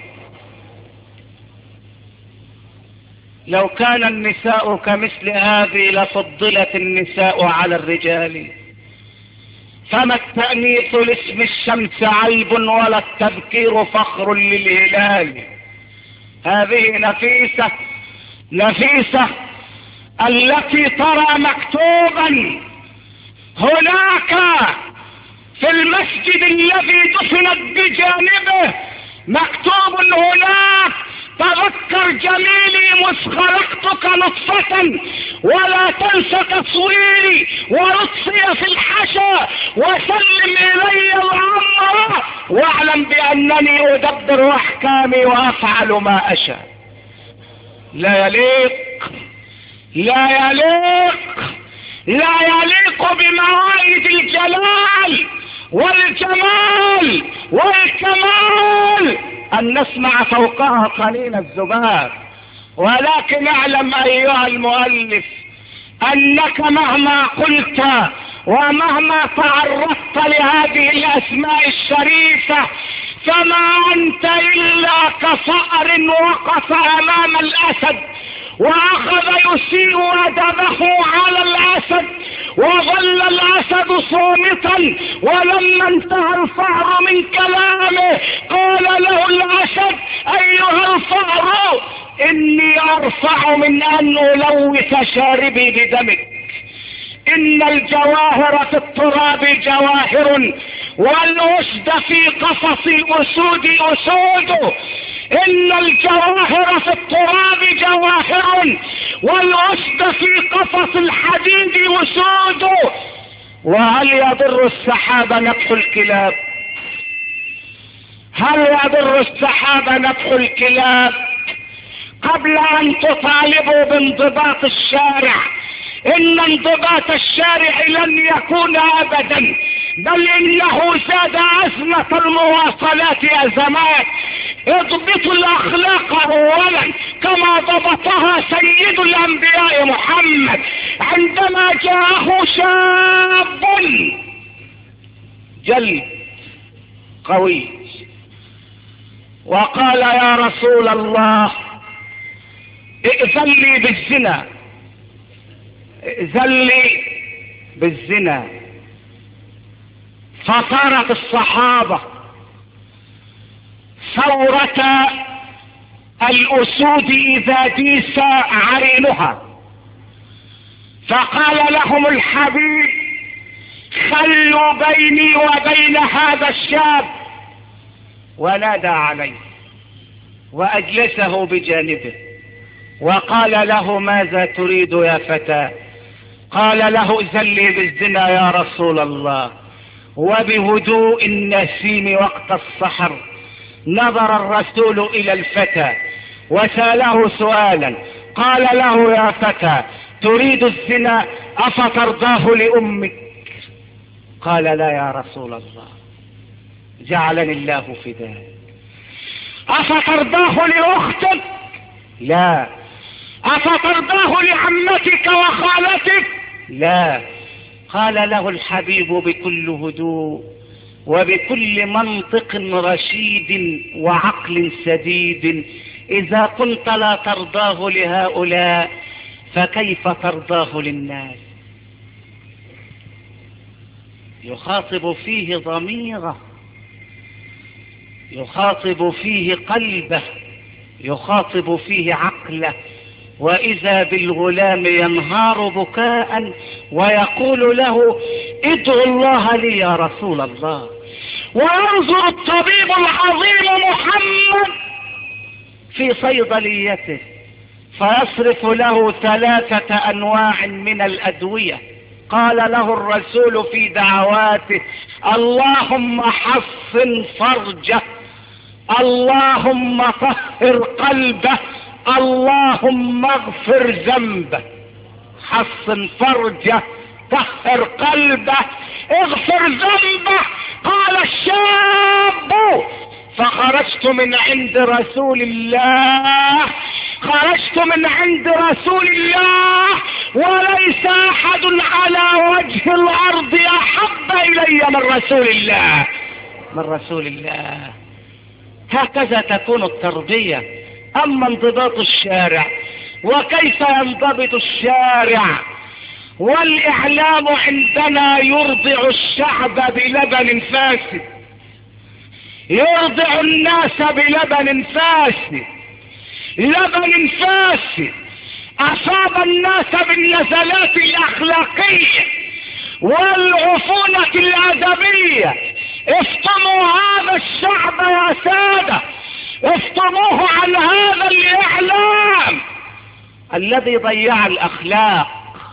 لو كان النساء كمثل هذه لفضلت النساء على الرجال، فما التأنيث لاسم الشمس عيب ولا التذكير فخر للهلال. هذه نفيسة، نفيسة التي ترى مكتوبا هناك في المسجد الذي دفنت بجانبه، مكتوب هناك تذكر جميلي مذ خلقتك نطفة ولا تنس تصويري ولطفي في الحشا وسلم الي الامر واعلم بانني ادبر احكامي وافعل ما اشاء. لا يليق، لا يليق، لا يليق بمواعيد الجلال والجمال والكمال أن نسمع فوقها قليل الذباب. ولكن اعلم أيها المؤلف أنك مهما قلت ومهما تعرضت لهذه الأسماء الشريفة فما أنت إلا كصقر وقف أمام الأسد وأخذ يسيء أدبه على الأسد، وظل الأسد صامتا، ولما انتهى الفأر من كلامه قال له الأسد أيها الفأر إني أرفع من أن ألوث شاربي بدمك. إن الجواهر في التراب جواهر والأسد في قفص الأسود أسود. إن الجواهر في التراب جواهر والأسد في قفص الحديد أسود. وهل يضر السحاب نبح الكلاب؟ هل يضر السحاب نبح الكلاب؟ قبل أن تطالبوا بانضباط الشارع، إن انضباط الشارع لن يكون أبدا، بل إنه زاد أزمة المواصلات أزمات. اضبطوا الأخلاق أولا كما ضبطها سيد الأنبياء محمد عندما جاءه شاب جلد قوي وقال يا رسول الله ائذن لي بالزنا، ائذن لي بالزنا. فصارت الصحابة ثورة الأسود إذا ديس عرينها، فقال لهم الحبيب خلوا بيني وبين هذا الشاب، ونادى عليه وأجلسه بجانبه وقال له ماذا تريد يا فتى؟ قال له ائذن لي بالزنا يا رسول الله. وبهدوء النسيم وقت السحر نظر الرسول إلى الفتى وسأله سؤالا، قال له: يا فتى، تريد الزنا أفترضاه لأمك؟ قال: لا يا رسول الله، جعلني الله فداك. أفترضاه لأختك؟ لا. أفترضاه لعمتك وخالتك؟ لا. قال له الحبيب بكل هدوء وبكل منطق رشيد وعقل سديد: إذا كنت لا ترضاه لهؤلاء فكيف ترضاه للناس؟ يخاطب فيه ضميره، يخاطب فيه قلبه، يخاطب فيه عقله. وإذا بالغلام ينهار بكاء ويقول له: ادعو الله لي يا رسول الله. وينظر الطبيب العظيم محمد في صيدليته فيصرف له 3 أنواع من الأدوية. قال له الرسول في دعواته: اللهم حصن فرجه، اللهم طهر قلبه، اللهم اغفر ذنبه. حصن فرجه، طهر قلبه، اغفر ذنبه. قال الشاب: فخرجت من عند رسول الله، خرجت من عند رسول الله وليس احد على وجه الارض احب الي من رسول الله، من رسول الله. هكذا تكون التربية. اما انضباط الشارع، وكيف ينضبط الشارع والاعلام عندنا يرضع الشعب بلبن فاسد، يرضع الناس بلبن فاسد، لبن فاسد اصاب الناس بالنزلات الاخلاقية والعفونة الادبية. افطموا هذا الشعب يا سادة، افطموه عن هذا الاعلام الذي ضيع الاخلاق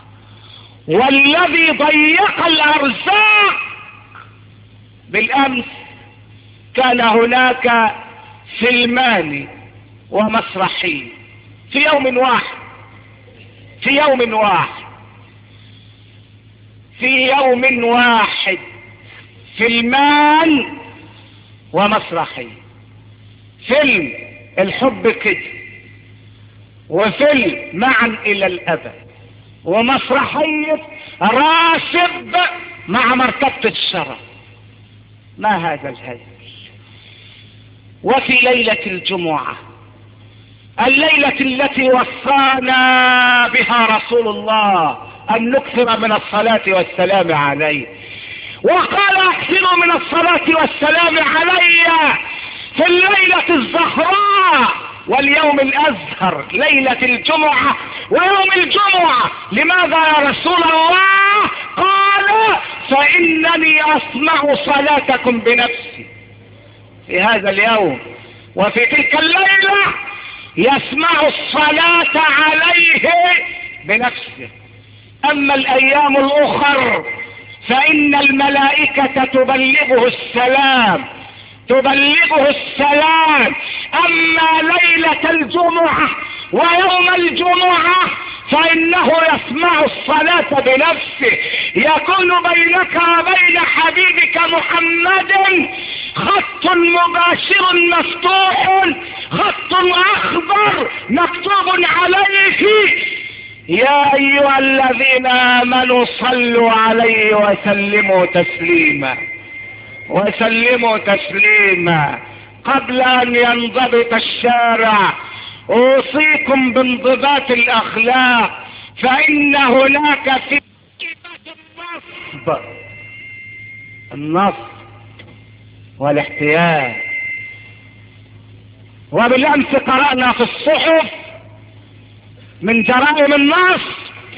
والذي ضيق الارزاق. بالامس كان هناك فيلمان ومسرحي في يوم واحد، في يوم واحد، في يوم واحد، فيلمان ومسرحي. فيلم الحب كده، وفيلم معا الى الابد، ومسرحية راسب مع مرتبة الشرف. ما هذا الهزل؟ وفي ليلة الجمعة، الليلة التي وصانا بها رسول الله أن نكثر من الصلاة والسلام عليه، وقال: اكثروا من الصلاة والسلام علي في الليلة الزهراء واليوم الأزهر، ليلة الجمعة ويوم الجمعة. لماذا يا رسول الله؟ قال: فإنني أسمع صلاتكم بنفسي. في هذا اليوم وفي تلك الليلة يسمع الصلاة عليه بنفسه. أما الأيام الأخر فإن الملائكة تبلغه السلام، تبلغه السلام. أما ليلة الجمعة ويوم الجمعة فإنه يسمع الصلاة بنفسه. يكون بينك وبين حبيبك محمد خط مباشر مفتوح، خط أخضر مكتوب عليه: يا أيها الذين آمنوا صلوا عليه وسلموا تسليما، وسلموا تسليما. قبل أن ينضبط الشارع أوصيكم بانضباط الأخلاق، فإن هناك في النصب والاحتيال. وبالأمس قرأنا في الصحف من جرائم النصب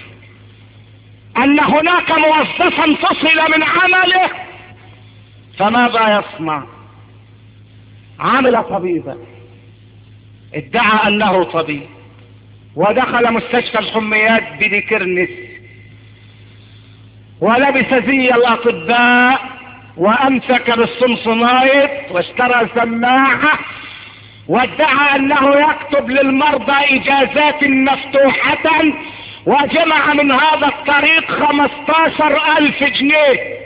أن هناك موظفا فصل من عمله، فماذا يصنع؟ عمل طبيبا، ادعى أنه طبيب، ودخل مستشفى الحميات بديكرنس ولبس زي الأطباء وامسك بالسمسونايت واشترى سماعة وادعى انه يكتب للمرضى اجازات مفتوحة، وجمع من هذا الطريق 15,000 جنيه.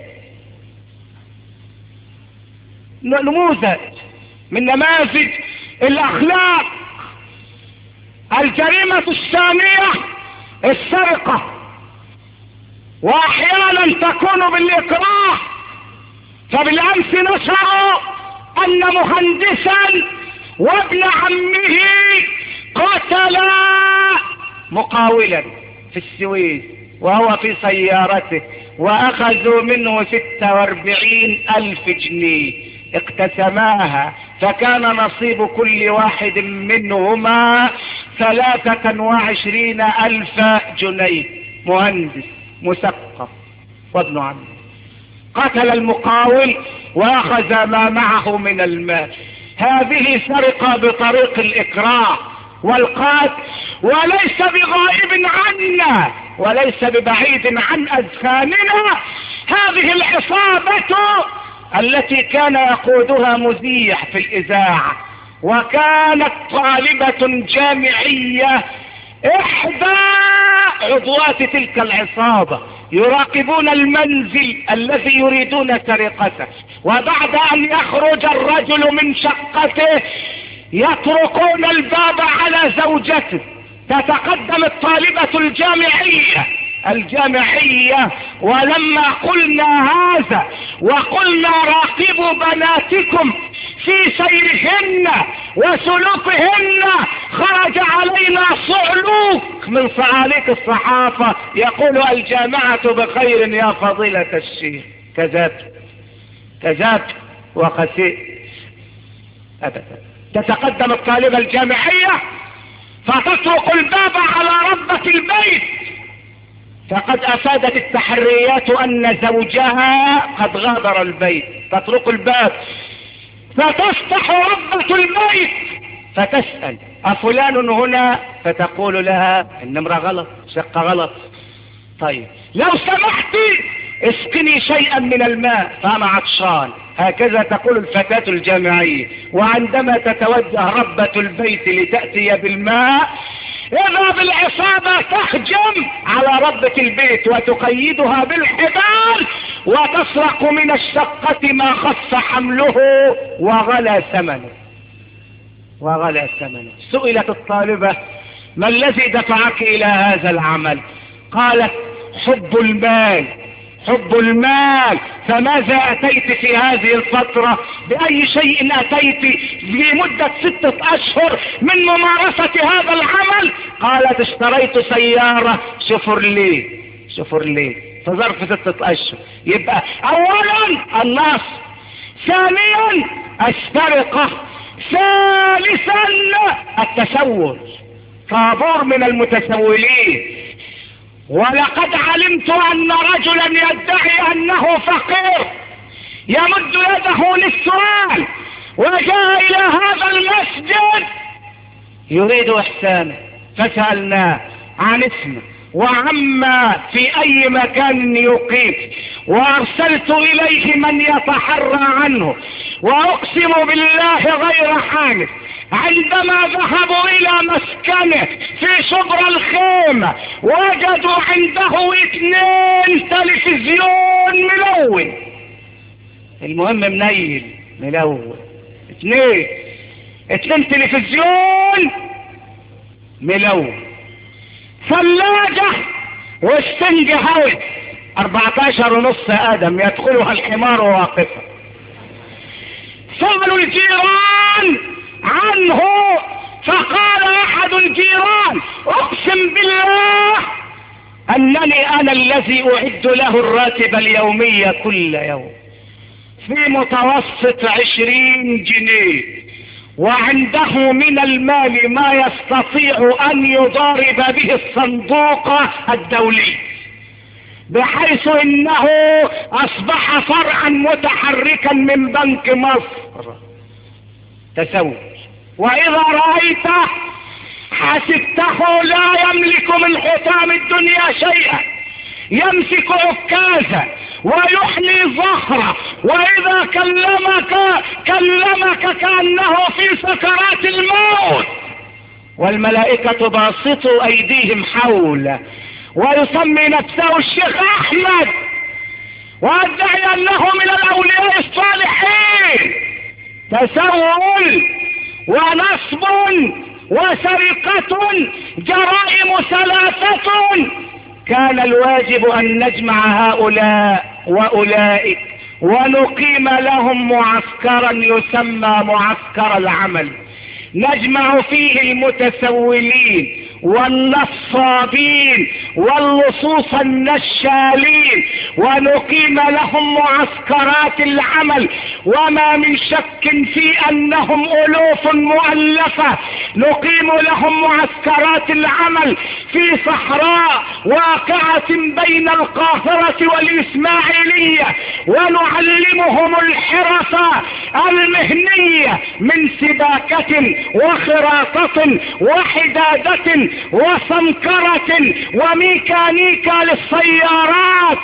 نموذج من نماذج الاخلاق. الجريمة الثانية السرقة، واحيانا تكون بالاكراه. فبالامس نشروا ان مهندسا وابن عمه قتلا مقاولا في السويس وهو في سيارته، واخذوا منه 46,000 جنيه اقتسماها، فكان نصيب كل واحد منهما 23,000 جنيه. مهندس مثقف وابن عمه قتل المقاول واخذ ما معه من المال. هذه سرقة بطريق الاكراه والقتل، وليس بغائب عنا وليس ببعيد عن اذهاننا هذه العصابة التي كان يقودها مذيع في الاذاعة، وكانت طالبة جامعية احدى عضوات تلك العصابة، يراقبون المنزل الذي يريدون سرقته، وبعد ان يخرج الرجل من شقته يطرقون الباب على زوجته. تتقدم الطالبة الجامعية ولما قلنا هذا وقلنا راقبوا بناتكم في سيرهن وسلوكهن، خرج علينا صعلوك من صعاليك الصحافة يقول الجامعة بخير يا فضيلة الشيخ. كذاب وخسيء أبدا. تتقدم الطالبة الجامعية فتطرق الباب على ربة البيت، فقد افادت التحريات ان زوجها قد غادر البيت. تطرق الباب فتفتح ربة البيت فتسأل افلان هنا؟ فتقول لها النمرة غلط، شقة غلط. طيب لو سمحتي اسقني شيئا من الماء فانا عطشان. هكذا تقول الفتاة الجامعية. وعندما تتوجه ربة البيت لتأتي بالماء إذا بالعصابة تهجم على ربة البيت وتقيدها بالحبال وتسرق من الشقة ما خف حمله وغلى ثمنه. سئلت الطالبة ما الذي دفعك إلى هذا العمل؟ قالت حب المال. فماذا أتيت في هذه الفترة؟ بأي شيء أتيت لمدة 6 أشهر من ممارسة هذا العمل؟ قالت اشتريت سيارة شفرليه في ظرف 6 أشهر. يبقى أولا النص، ثانيا السرقة، ثالثا التسول. طابور من المتسولين. ولقد علمت ان رجلا يدعي انه فقير يمد يده للسؤال وجاء الى هذا المسجد يريد احسانه، فسألناه عن اسمه وعما في اي مكان يقيم، وارسلت اليه من يتحرى عنه، واقسم بالله غير حانث عندما ذهبوا الى مسكنه في شبرا الخيمة وجدوا عنده 2 تلفزيون ملون. المهم منيل ملون. 2 تلفزيون ملون، ثلاجة وستنج هاوس 14.5 آدم يدخلها الحمار واقفة. سألوا الجيران عنه فقال احد الجيران اقسم بالله انني انا الذي اعد له الراتب اليومي كل يوم في متوسط 20 جنيه، وعنده من المال ما يستطيع ان يضارب به الصندوق الدولي، بحيث انه اصبح فرعا متحركا من بنك مصر. تسوي. واذا رأيته حسبته لا يملك من حطام الدنيا شيئا، يمسك عكازا ويحني ظهره، وإذا كلمك كأنه في سكرات الموت، والملائكة باسطوا أيديهم حوله، ويسمي نفسه الشيخ أحمد، وادعي أنه من الأولياء الصالحين. تسول ونصب وسرقة، جرائم ثلاثة. كان الواجب أن نجمع هؤلاء وأولئك ونقيم لهم معسكرا يسمى معسكر العمل، نجمع فيه المتسولين والنصابين واللصوص النشالين، ونقيم لهم معسكرات العمل. وما من شك في أنهم ألوف مؤلفة. نقيم لهم معسكرات العمل في صحراء واقعة بين القاهرة والإسماعيلية، ونعلمهم الحرف المهنية من سباكة وخراطة وحدادة وسمكرة وميكانيكا للسيارات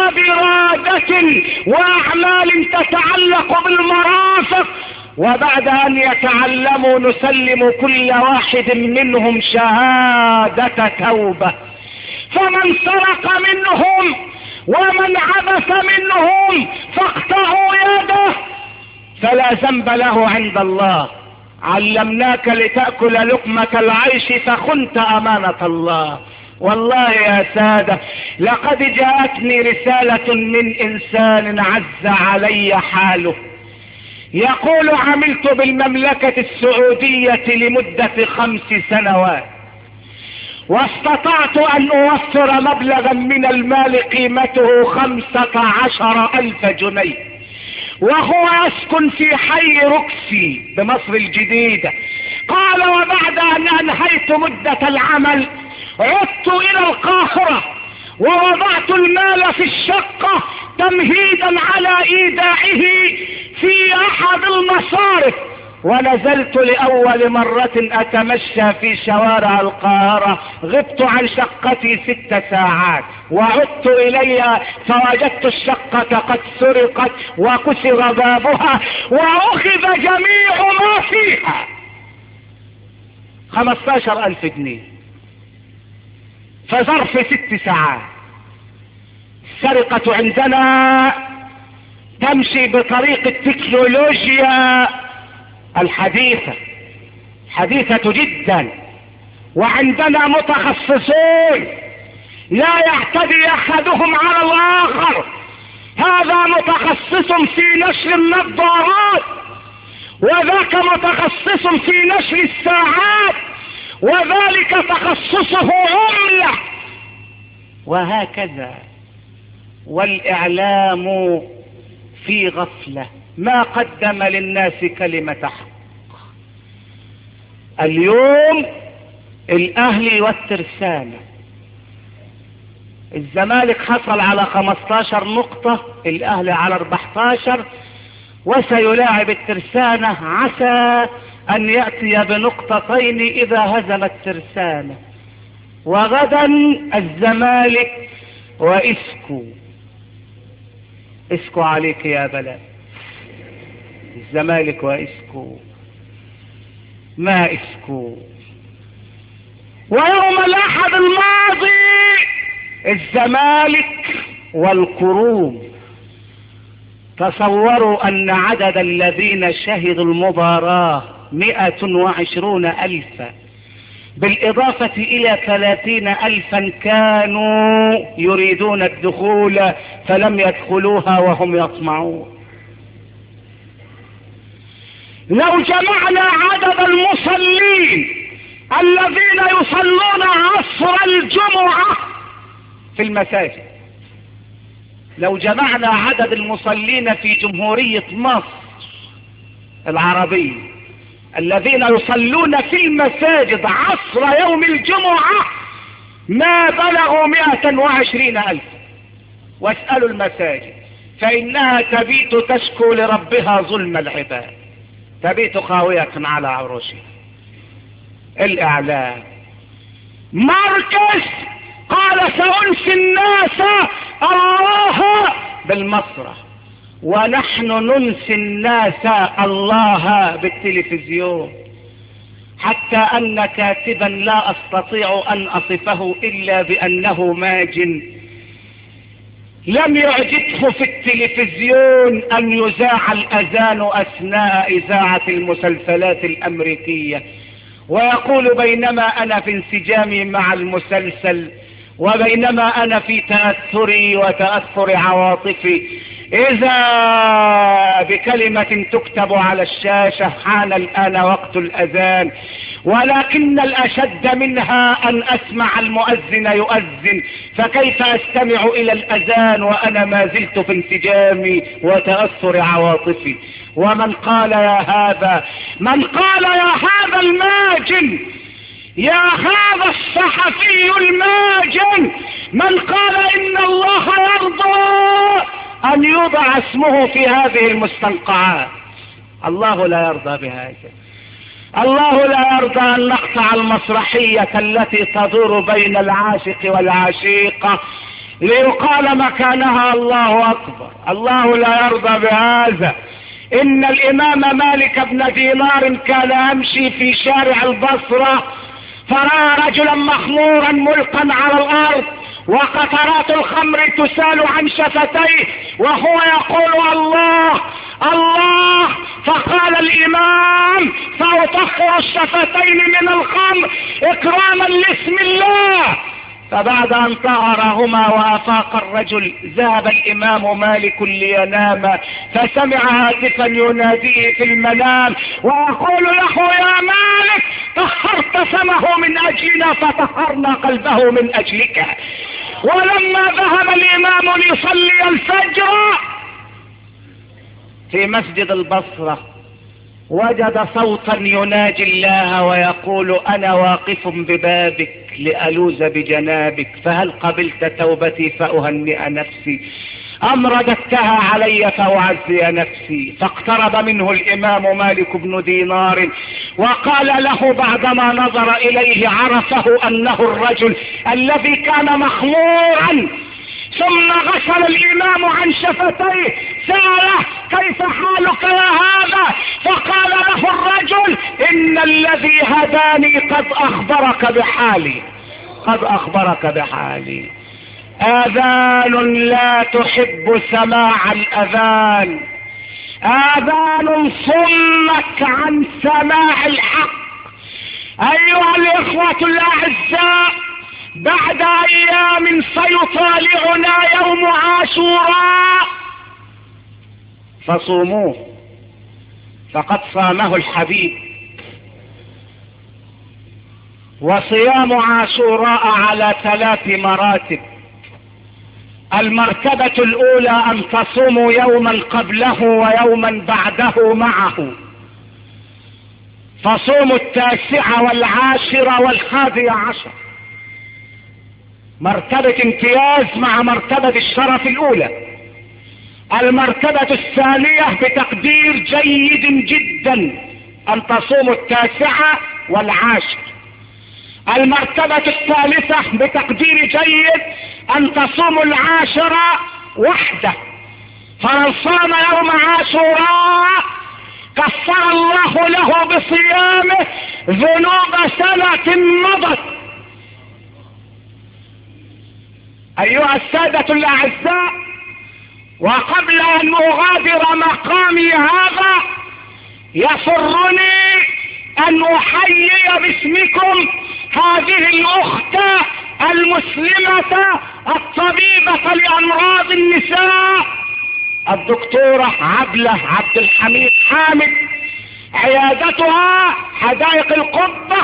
وبرادة وأعمال تتعلق بالمرافق. وبعد أن يتعلموا نسلم كل واحد منهم شهادة توبة. فمن سرق منهم ومن عبث منهم فاقطعوا يده فلا ذنب له عند الله. علمناك لتأكل لقمة العيش فخنت أمانة الله. والله يا سادة لقد جاءتني رسالة من إنسان عز علي حاله، يقول: عملت بالمملكة السعودية لمدة 5 سنوات، واستطعت أن أوفر مبلغا من المال قيمته 15,000 جنيه، وهو يسكن في حي روكسي بمصر الجديدة. قال: وبعد أن أنهيت مدة العمل عدت إلى القاهرة ووضعت المال في الشقة تمهيدا على إيداعه في أحد المصارف، ونزلت لأول مرة أتمشى في شوارع القاهرة. غبت عن شقتي 6 ساعات، وعدت إليها فوجدت الشقة قد سرقت وكسر بابها وأخذ جميع ما فيها. 15,000 جنيه في ظرف 6 ساعات. السرقة عندنا تمشي بطريق التكنولوجيا الحديثة، حديثة جدا، وعندنا متخصصون لا يعتدي احدهم على الاخر. هذا متخصص في نشر النظارات، وذاك متخصص في نشر الساعات، وذلك تخصصه عملة، وهكذا. والإعلام في غفلة ما قدم للناس كلمة حق. اليوم الأهلي والترسانة، الزمالك حصل على 15 نقطة، الأهلي على 14، وسيلاعب الترسانة، عسى أن يأتي بنقطتين إذا هزم الترسانة. وغدا الزمالك وإسكو. إسكو عليك يا بلد، الزمالك وإسكو، ما إسكو. ويوم الأحد الماضي الزمالك والكروم. تصوروا أن عدد الذين شهدوا المباراة 120,000، بالإضافة إلى 30,000 كانوا يريدون الدخول فلم يدخلوها وهم يطمعون. لو جمعنا عدد المصلين الذين يصلون عصر الجمعة في المساجد، لو جمعنا عدد المصلين في جمهورية مصر العربية الذين يصلون في المساجد عصر يوم الجمعة ما بلغوا 120,000. واسألوا المساجد فإنها تبيت تشكو لربها ظلم العباد، تبيت خاوية على عروشها. الإعلام ماركس قال: سأنسي الناس الله بالمسرح، ونحن ننسي الناس الله بالتلفزيون، حتى أن كاتبا لا أستطيع أن أصفه إلا بأنه ماجن لم يعجبه في التلفزيون أن يذاع الأذان أثناء إذاعة المسلسلات الأمريكية، ويقول بينما أنا في انسجامي مع المسلسل وبينما أنا في تأثري وتأثر عواطفي إذا بكلمة تكتب على الشاشة حان الآن وقت الأذان، ولكن الأشد منها أن أسمع المؤذن يؤذن، فكيف أستمع إلى الأذان وأنا ما زلت في انسجامي وتأثر عواطفي؟ ومن قال يا هذا، من قال يا هذا الماجن، يا هذا الصحفي الماجن، من قال إن الله يرضى أن يوضع اسمه في هذه المستنقعات؟ الله لا يرضى بهذا. الله لا يرضى أن نقطع المسرحية التي تدور بين العاشق والعشيقة ليقال مكانها الله أكبر. الله لا يرضى بهذا. إن الإمام مالك بن دينار كان يمشي في شارع البصرة فرأى رجلا مخمورا ملقا على الأرض وقطرات الخمر تسال عن شفتيه وهو يقول الله الله، فقال الإمام سأطهر الشفتين من الخمر إكراما لاسم الله. فبعد أن طهرهما وأفاق الرجل ذهب الإمام مالك لينام، فسمع هاتفا يناديه في المنام ويقول له يا مالك طهرت فمه من أجلنا فطهرنا قلبه من أجلك. ولما ذهب الإمام ليصلي الفجر في مسجد البصرة وجد صوتا يناجي الله ويقول أنا واقف ببابك لألوذ بجنابك، فهل قبلت توبتي فأهنئ نفسي أم رددتها علي فأعزي نفسي؟ فاقترب منه الإمام مالك بن دينار وقال له بعدما نظر إليه عرفه أنه الرجل الذي كان مخمورا، ثم غسل الإمام عن شفتيه سأله كيف حالك يا هذا؟ فقال له الرجل إن الذي هداني قد أخبرك بحالي، قد أخبرك بحالي. آذان لا تحب سماع الأذان، آذان صمت عن سماع الحق. أيها الإخوة الأعزاء، بعد أيام سيطالعنا يوم عاشوراء فصوموه، فقد صامه الحبيب. وصيام عاشوراء على 3 مراتب. المرتبة الأولى أن تصوموا يوما قبله ويوما بعده معه، فصوموا 9 والعاشرة والحادية عشر، مرتبة امتياز مع مرتبة الشرف الأولى. المرتبة الثانية بتقدير جيد جدا أن تصوموا 9 والعاشر. المرتبة الثالثة بتقدير جيد أن تصوموا العاشرة وحده، فمن صام يوم عاشوراء كفر الله له بصيامه ذنوب سنة مضت. أيها السادة الأعزاء، وقبل أن أغادر مقامي هذا يسرني أن أحيي باسمكم هذه الأخت المسلمة الطبيبة لأمراض النساء الدكتورة عبلة عبد الحميد حامد، عيادتها حدائق القبة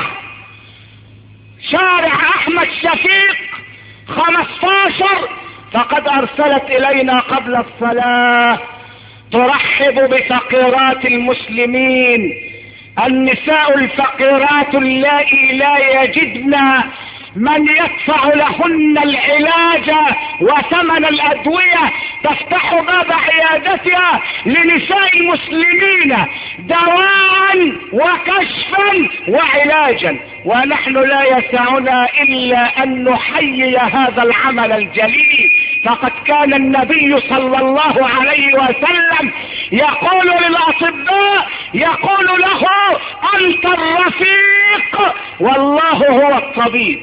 شارع أحمد شفيق 15. فقد أرسلت إلينا قبل الصلاة ترحب بفقيرات المسلمين، النساء الفقيرات اللائي لا يجدن من يدفع لهن العلاج وثمن الأدوية، تفتح باب عيادتها لنساء المسلمين دواء وكشفا وعلاجا. ونحن لا يسعنا إلا أن نحيي هذا العمل الجليل فقد كان النبي صلى الله عليه وسلم يقول للأطباء، يقول له أنت الرفيق والله هو الطبيب.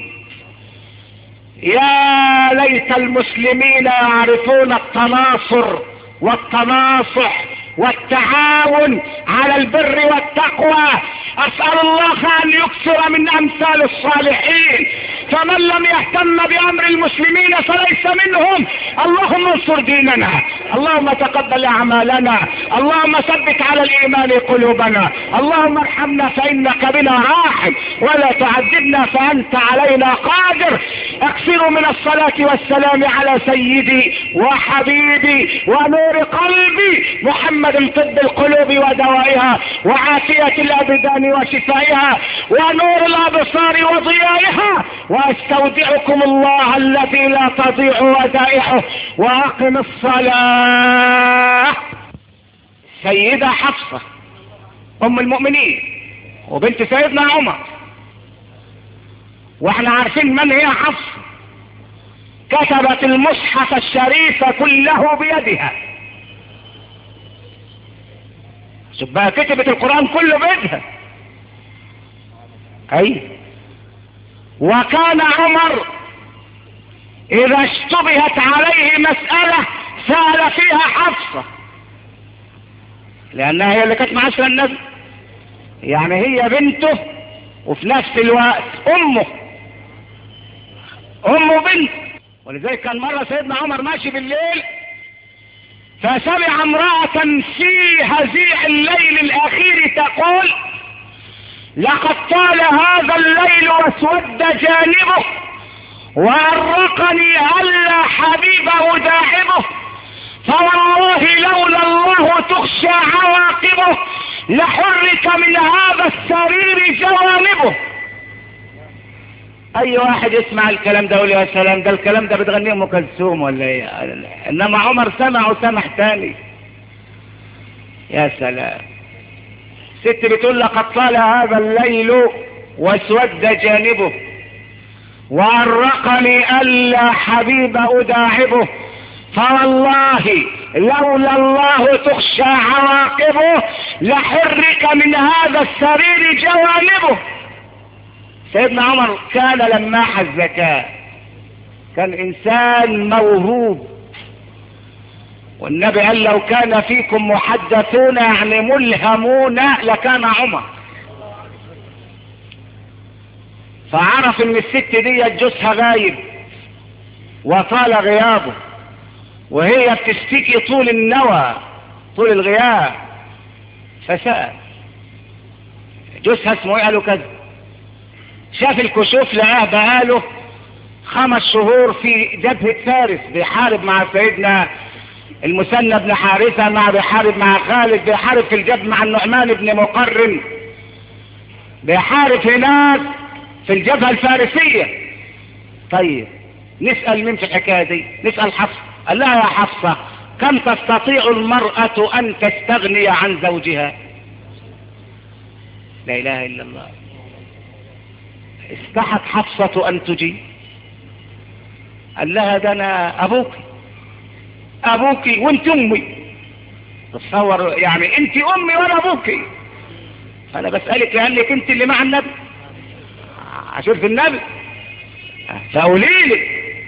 يا ليت المسلمين يعرفون التناصر والتناصح والتعاون على البر والتقوى. أسأل الله أن يكثر من أمثال الصالحين، فمن لم يهتم بأمر المسلمين فليس منهم. اللهم انصر ديننا، اللهم تقبل أعمالنا، اللهم ثبت على الإيمان قلوبنا، اللهم ارحمنا فإنك بنا راحم، ولا تعذبنا فأنت علينا قادر. اكثروا من الصلاة والسلام على سيدي وحبيبي ونور قلبي محمد، طب القلوب ودوائها وعافية الأبدان وشفائها ونور الأبصار وضيائها. واستودعكم الله الذي لا تضيع ودائعه، وأقم الصلاة. سيدة حفصة أم المؤمنين وبنت سيدنا عمر، واحنا عارفين من هي حفصة، كتبت المصحف الشريف كله بيدها. شوف بقى، كتبت القرآن كله بيدها. اي وكان عمر اذا اشتبهت عليه مسألة سأل فيها حفصة، لانها هي اللي كانت معاشرة النبي، يعني هي بنته وفي نفس الوقت امه بنت. ولذلك كان مرة سيدنا عمر ماشي بالليل فسمع امرأة في هزيع الليل الأخير تقول: لقد طال هذا الليل واسود جانبه وأرقني ألا حبيب أداعبه، فوالله لولا الله تخشى عواقبه لحرك من هذا السرير جوانبه. اي واحد يسمع الكلام ده يقول يا سلام، ده الكلام ده بتغنيه ام كلثوم ولا ايه؟ انما عمر سمع وسمع تاني. يا سلام، ست بتقول: لقد طال هذا الليل واسود جانبه وأرقني ألا حبيب أداعبه، فوالله لولا الله تخشى عواقبه لحرك من هذا السرير جوانبه. سيدنا عمر كان لماح الذكاء، كان إنسان موهوب، والنبي قال: لو كان فيكم محدثون يعني ملهمون لكان عمر. فعرف ان الست دي جوزها غايب وطال غيابه، وهي بتشتكي طول النوى طول الغياب، فسأل جوزها اسمه ايه؟ قالوا كذا. شاف الكشوف لقاه بقاله 5 شهور في جبهة فارس بيحارب مع سيدنا المثنى بن حارثة، بيحارب مع خالد، بيحارب في الجبهة مع النعمان بن مقرن، بيحارب هناك في الجبهة الفارسية. طيب نسأل مين في الحكاية دي؟ نسأل حفصة. قال لها: يا حفصة، كم تستطيع المرأة أن تستغني عن زوجها؟ لا إله إلا الله. استحت حفصة أن تجيب. قال لها: ده أنا أبوك وأنت أمي. تصور يعني، أنت أمي وأنا أبوك، فأنا بسألك لأنك أنت اللي مع النبي، عشان في النبي، فقولي لي.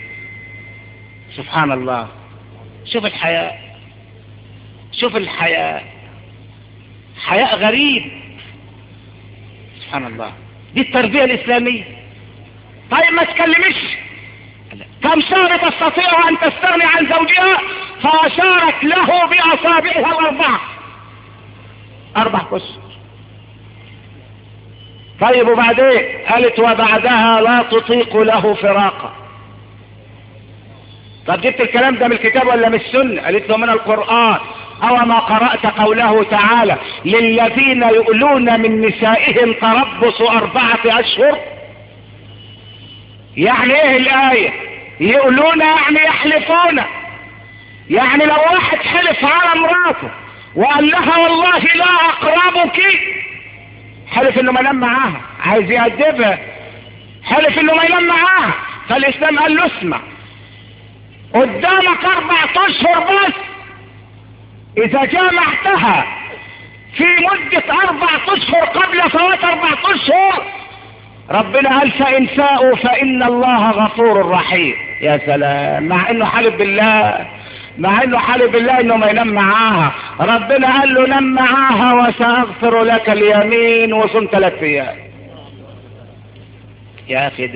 سبحان الله، شوف الحياء، شوف الحياء، حياء غريب. سبحان الله، دي التربية الإسلامية. طيب ما تكلمش، كم شهر تستطيع أن تستغني عن زوجها؟ فأشارت له بأصابعها 4 أشهر. طيب وبعدين؟ قالت: وبعدها لا تطيق له فراقا. طب جبت الكلام ده من الكتاب ولا من السنة؟ قالت له: من القرآن. أو ما قرأت قوله تعالى: للذين يؤلون من نسائهم تربص 4 أشهر؟ يعني ايه الآية؟ يؤلون يعني يحلفون، يعني لو واحد حلف على مراته وقال لها والله لا أقربك، حلف انه ما ينام معاها، عايز يأدبها، حلف انه ما ينام معاها، فالإسلام قال له: اسمع، قدامك 4 اشهر بس، اذا جامعتها في مدة 4 اشهر قبل فوات 4 اشهر، ربنا قال فإن فاءوا فإن الله غفور رحيم. يا سلام، مع انه حالف بالله، انه ما ينام معاها. ربنا قال له نام معاها وسأغفر لك اليمين، وصم 3 ايام. يا اخي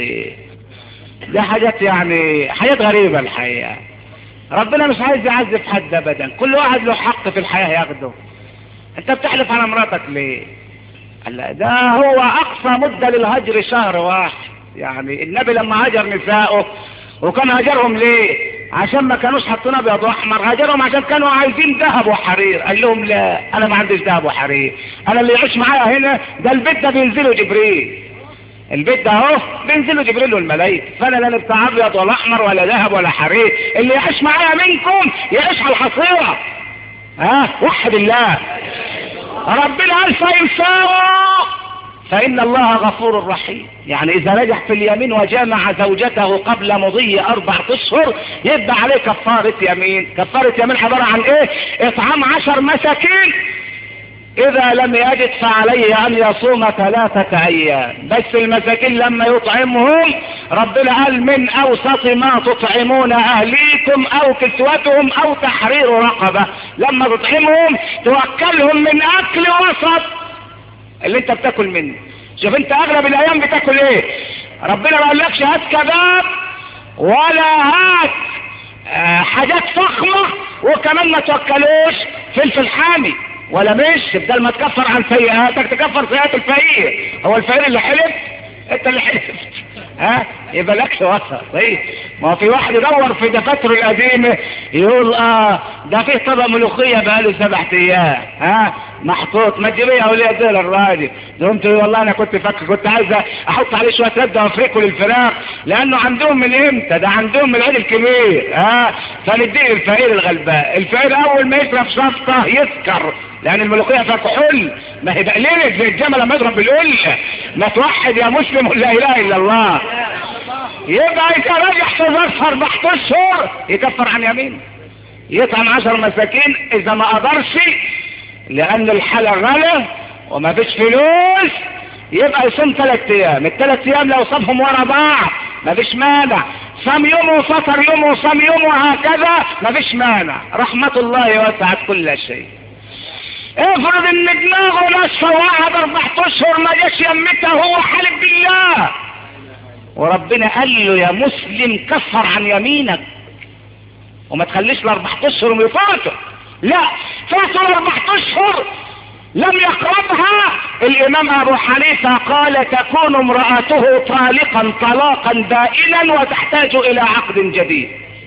دي حاجات، يعني حاجات غريبة الحقيقة. ربنا مش عايز يعذب حد ابدا، كل واحد له حق في الحياة ياخده. انت بتحلف على مراتك ليه؟ قال ده هو اقصى مدة للهجر شهر واحد. يعني النبي لما هجر نسائه، وكان هجرهم ليه؟ عشان ما كانوش حاطين ابيض واحمر، هجرهم عشان كانوا عايزين ذهب وحرير. قال لهم لا، انا ما عنديش ذهب وحرير، انا اللي يعيش معايا هنا ده البيت ده بينزلوا جبريل، البيت ده اهو بينزلوا جبريل والملائكه، فانا لا بتاع ابيض ولا احمر ولا ذهب ولا حرير، اللي يعيش معايا منكم يعيش على الحصيره. وحد الله. ربنا قال فإن فاءوا فإن الله غفور رحيم. يعني إذا نجح في اليمين وجامع زوجته قبل مضي 4 اشهر يبقى عليه كفارة يمين. كفارة يمين عبارة عن إيه؟ إطعام 10 مساكين، إذا لم يجد فعليه أن يصوم 3 أيام. بس المساكين لما يطعمهم ربنا قال من أوسط ما تطعمون أهليكم أو كسوتهم أو تحرير رقبة. لما تطعمهم توكلهم من أكل وسط اللي انت بتاكل منه. شوف انت اغلب الايام بتاكل ايه؟ ربنا ما قالكش هات كباب ولا هات حاجات فخمة، وكمان ما توكلوش فلفل حامي ولا مش، بدل ما تكفر عن سيئاتك تكفر سيئات الفقير. هو الفقير اللي حلف؟ انت اللي حلفت. يبقى لكش وسط. ما في واحد يدور في دفاتره القديمه يقول ده فيه طبق ملوخيه بقاله 7 ايام محطوط، ما تجيبيه اولياء دول الراجل. قلت والله انا كنت فاكر، كنت عايز احط عليه شويه رده وافريكه للفراخ، لانه عندهم من امتى؟ ده عندهم من العيد الكبير. فنديه الفقير الغلبان. الفقير اول ما يشرب شفطه يسكر، لان الملوخيه فيها كحول، ما هي بقليلك زي الجمل لما يضرب بالقله. ما توحد يا مسلم لا اله الا الله. يبقى اذا رجح في ظرف 4 اشهر يكفر عن يمين، يطعم 10 مساكين. اذا ما قدرش لان الحاله غلا وما فيش فلوس يبقى يصوم 3 ايام. ال3 ايام لو صامهم ورا بعض ما فيش مانع، صام يوم وفطر يوم وصام يوم وهكذا ما فيش مانع. رحمه الله وسعت كل شيء. افرض ان دماغه ناشفه وقعد 4 اشهر ما جاش يمتها، هو حالف بالله، وربنا قال له يا مسلم كفر عن يمينك وما تخليش ال4 اشهر يفوتوا. لا، فاتوا ال4 اشهر لم يقربها. الامام ابو حنيفه قال تكون امرأته طالقا طلاقا بائنا وتحتاج الى عقد جديد.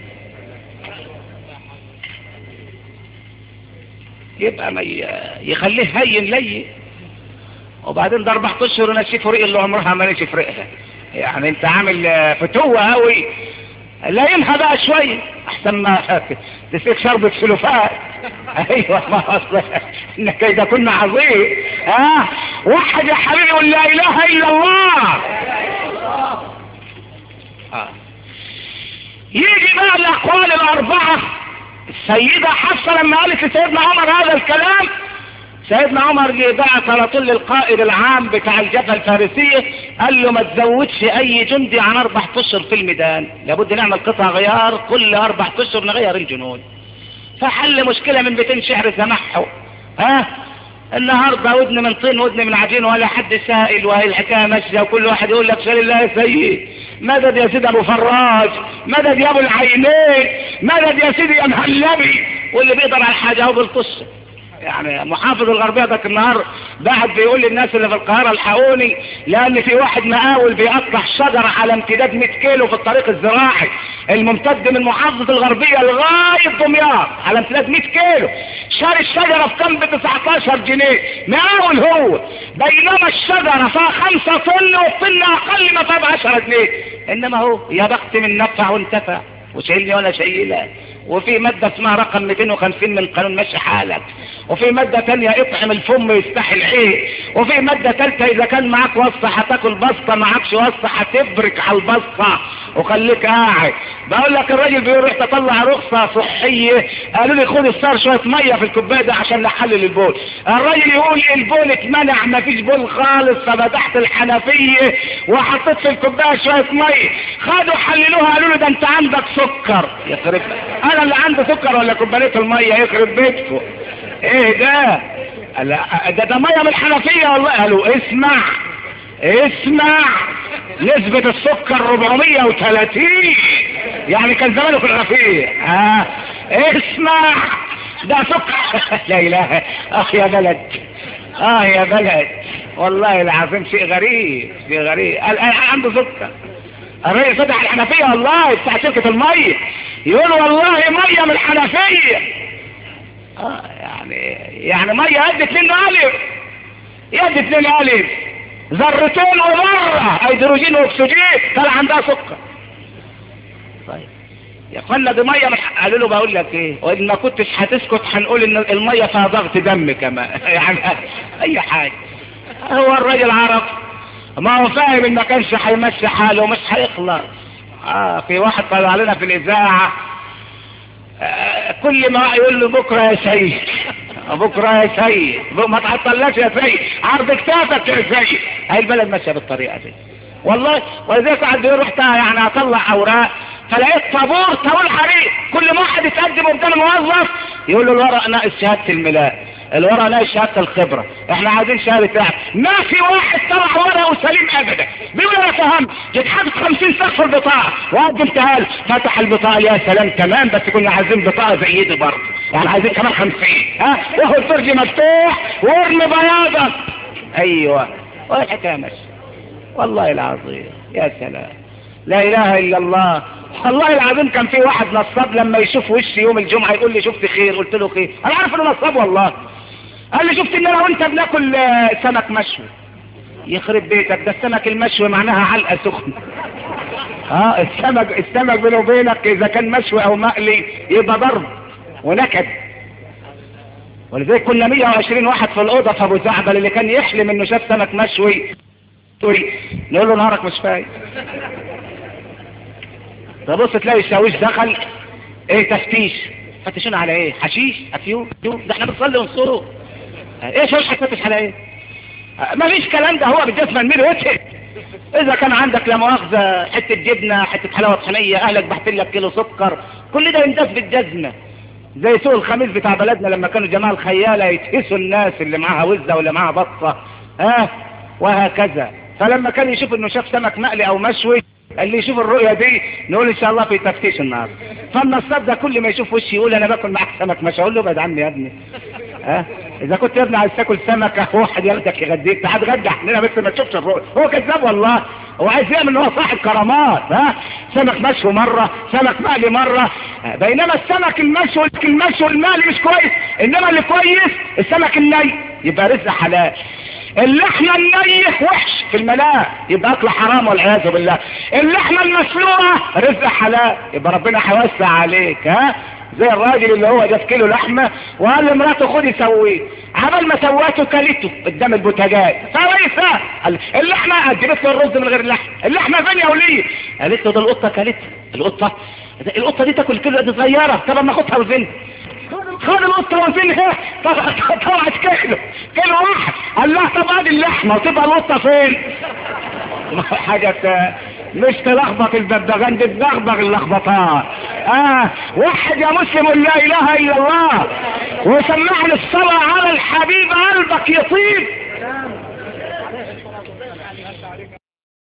يبقى ما يخليه هين لي، وبعدين ده 4 اشهر ونشف ريق اللي عمرها ما نشف ريقها. يعني انت عامل فتوة قوي، لا ينهى بقى شوية احسن ما تسيب شربة سلوفات. ايوه، ما اصلا ان كيد كنا عظيم. وحد يا حبيبي قل لا اله الا الله. يجي بقى الاقوال ال4. السيدة حفصة لما قالت لسيدنا عمر هذا الكلام، سيدنا عمر بعت على طول للقائد العام بتاع الجبهة الفارسية، قال له ما تزودش اي جندي عن 4 اشهر في الميدان، لابد نعمل قطع غيار كل 4 اشهر نغير الجنود. فحل مشكلة من 200 شعر سمحه. النهارده ودن من طين ودن من عجين ولا حد سائل، وهي الحكايه ماشيه وكل واحد يقول لك شال الله يا سيد، مدد يا سيدي ابو فراج، مدد يا ابو العينين، مدد يا سيدي يا مهلبي، واللي بيقدر على الحاجه هو بالقصه. يعني محافظ الغربيه ذاك النهار بعد بيقول للناس اللي في القاهره الحقوني، لان في واحد مقاول بيقطع شجره على امتداد 100 كيلو في الطريق الزراعي الممتد من محافظه الغربيه لغايه دمياط على امتداد 100 كيلو، شاري الشجره في كام؟ ب19 جنيه. مقاول هو، بينما الشجره فيها 5 طن والطن اقل ما فيها ب10 جنيه. انما هو يا بخت من نفع وانتفع وشايلني ولا شايلك. وفي مادة اسمها رقم 250 من قانون ماشي حالك، وفي مادة تانية اطعم الفم يستحي العين، وفي مادة تالتة اذا كان معاك وصفة هتاكل بسطة، معاكش وصفة هتبرك على البسطة، وخليك قاعد. بقول لك الراجل بيقول رحت اطلع رخصة صحية، قالوا لي خد الصار شوية مية في الكوباية ده عشان نحلل البول. الراجل يقول البول اتمنع مفيش بول خالص، ففتحت الحنفية وحطيت في الكوباية شوية مية، خدوا حللوها قالوا له ده انت عندك سكر. يخرب انا اللي عندي سكر ولا كوباية المية؟ يخرب بيتكم. ايه ده؟ ده مية من الحنفية والله. قالوا اسمع نسبة السكر 430، يعني كان زمانه في الرفيق. اسمع ده سكر. لا اله. يا بلد، يا بلد، والله العظيم شيء غريب، شيء غريب. عنده سكر. الراجل فتح الحنفية والله بتاع شركة المية، يقول والله مية من الحنفية. يعني مية قد 2 ألف، يد 2 ألف، ذرتين ومرة هيدروجين واكسجين طلع عندها سكر. طيب يا اخوانا دي ميه قالوا له بقول لك ايه، وان ما كنتش هتسكت هنقول ان الميه فيها ضغط دم كمان. يعني اي حاجه. هو الراجل عرف، ما هو فاهم ان ما كانش هيمشي حاله ومش هيخلص. في واحد طلع لنا في الاذاعه، كل ما يقول له بكره يا سيد، بكره يا سيد، ما تعطلناش يا سيد، عرض كتافك يا سيد. هاي البلد ماشيه بالطريقه دي والله. ولذلك قعد يروح يعني اطلع اوراق، فلقيت طابور طويل حريق، كل ما واحد يتقدم قدام الموظف يقول له الورق ناقص شهاده الميلاد، الورق ناقص شهاده الخبره، احنا عايزين شهاده اعلى. ما في واحد طلع ورقه سليم ابدا. بيقول انا فهمت، جيت حاطط 50 سقف في البطاقه وقدمتها له، فتح البطاقه يا سلام تمام، بس كنا عايزين بطاقه زي دي برضه، يعني عايزين كمان 50. وهو الفرج مفتوح وارمي بياضك. ايوه والحكايه ماشيه والله العظيم. يا سلام، لا اله الا الله. والله العظيم كان في واحد نصاب لما يشوف وشي يوم الجمعه يقول لي شفت خير، قلت له خير، انا عارف انه نصاب والله. قال لي شفت ان انا وانت بناكل سمك مشوي. يخرب بيتك، ده السمك المشوي معناها علقه سخنه. السمك بينه وبينك اذا كان مشوي او مقلي يبقى ضرب ونكد. ولذلك كنا 120 واحد في الاوضه في ابو زعبل، اللي كان يحلم انه شاف سمك مشوي نقول له نهارك مش فايت. تبص تلاقي الشاويش دخل، ايه تفتيش، فتشون على ايه؟ حشيش؟ افيون؟ ده احنا بنصلي ونصوره. ايه شويش هتفتش على ايه؟ ما فيش كلام ده، هو بالجزمه الميل وجهك. اذا كان عندك لا مؤاخذه حته جبنه، حته حلاوه طحينيه، اهلك بحتل لك كيلو سكر، كل ده يندس بالجزمه. زي سوق الخميس بتاع بلدنا لما كانوا جماعه الخياله يتهسوا الناس اللي معاها وزه واللي معاها بطه، وهكذا. فلما كان يشوف انه شاف سمك مقلي او مشوي، اللي يشوف الرؤية دي نقول ان شاء الله في تفتيش النهارده. فالنصاب ده كل ما يشوف وشي يقول انا باكل معاك سمك مشوي، اقول له ابعد عني يا ابني. اذا كنت يا ابني عايز تاكل سمكه واحد ياخدك يغديك، تعال اتغدى احنا بس ما تشوفش الرؤية. هو كذاب والله، هو عايز يعمل ان هو صاحب كرامات. سمك مشوي مره، سمك مقلي مره، بينما السمك المشوي المقلي مش كويس، انما اللي كويس السمك الني، يبقى رزق حلال. اللحمة النية وحش في الملاء، يبقى اكل حرام والعياذ بالله. اللحمة المسلوقة رزق حلال، يبقى ربنا هيوسع عليك. زي الراجل اللي هو جاب كيلو لحمة وقال لمراته خدي سويه، عمل ما سواته كلته قدام البوتاجاز، فويسة اللحمة قدمت له الرز من غير اللحمة. اللحمة فين يا وليه؟ قالت له ده القطة كلتها. القطة دي تاكل كيلو، دي صغيرة، طب ما اخدها وزنها. خد القطة وزنها، طلعت كيلو واحد. قال لها طب ادي اللحمة وتبقى القطة فين؟ حاجة مش تلخبط الببغان، دي تدغدغ اللخبطات. وحد يا مسلم لا اله الا الله، وسمعني الصلاة على الحبيب قلبك يطيب.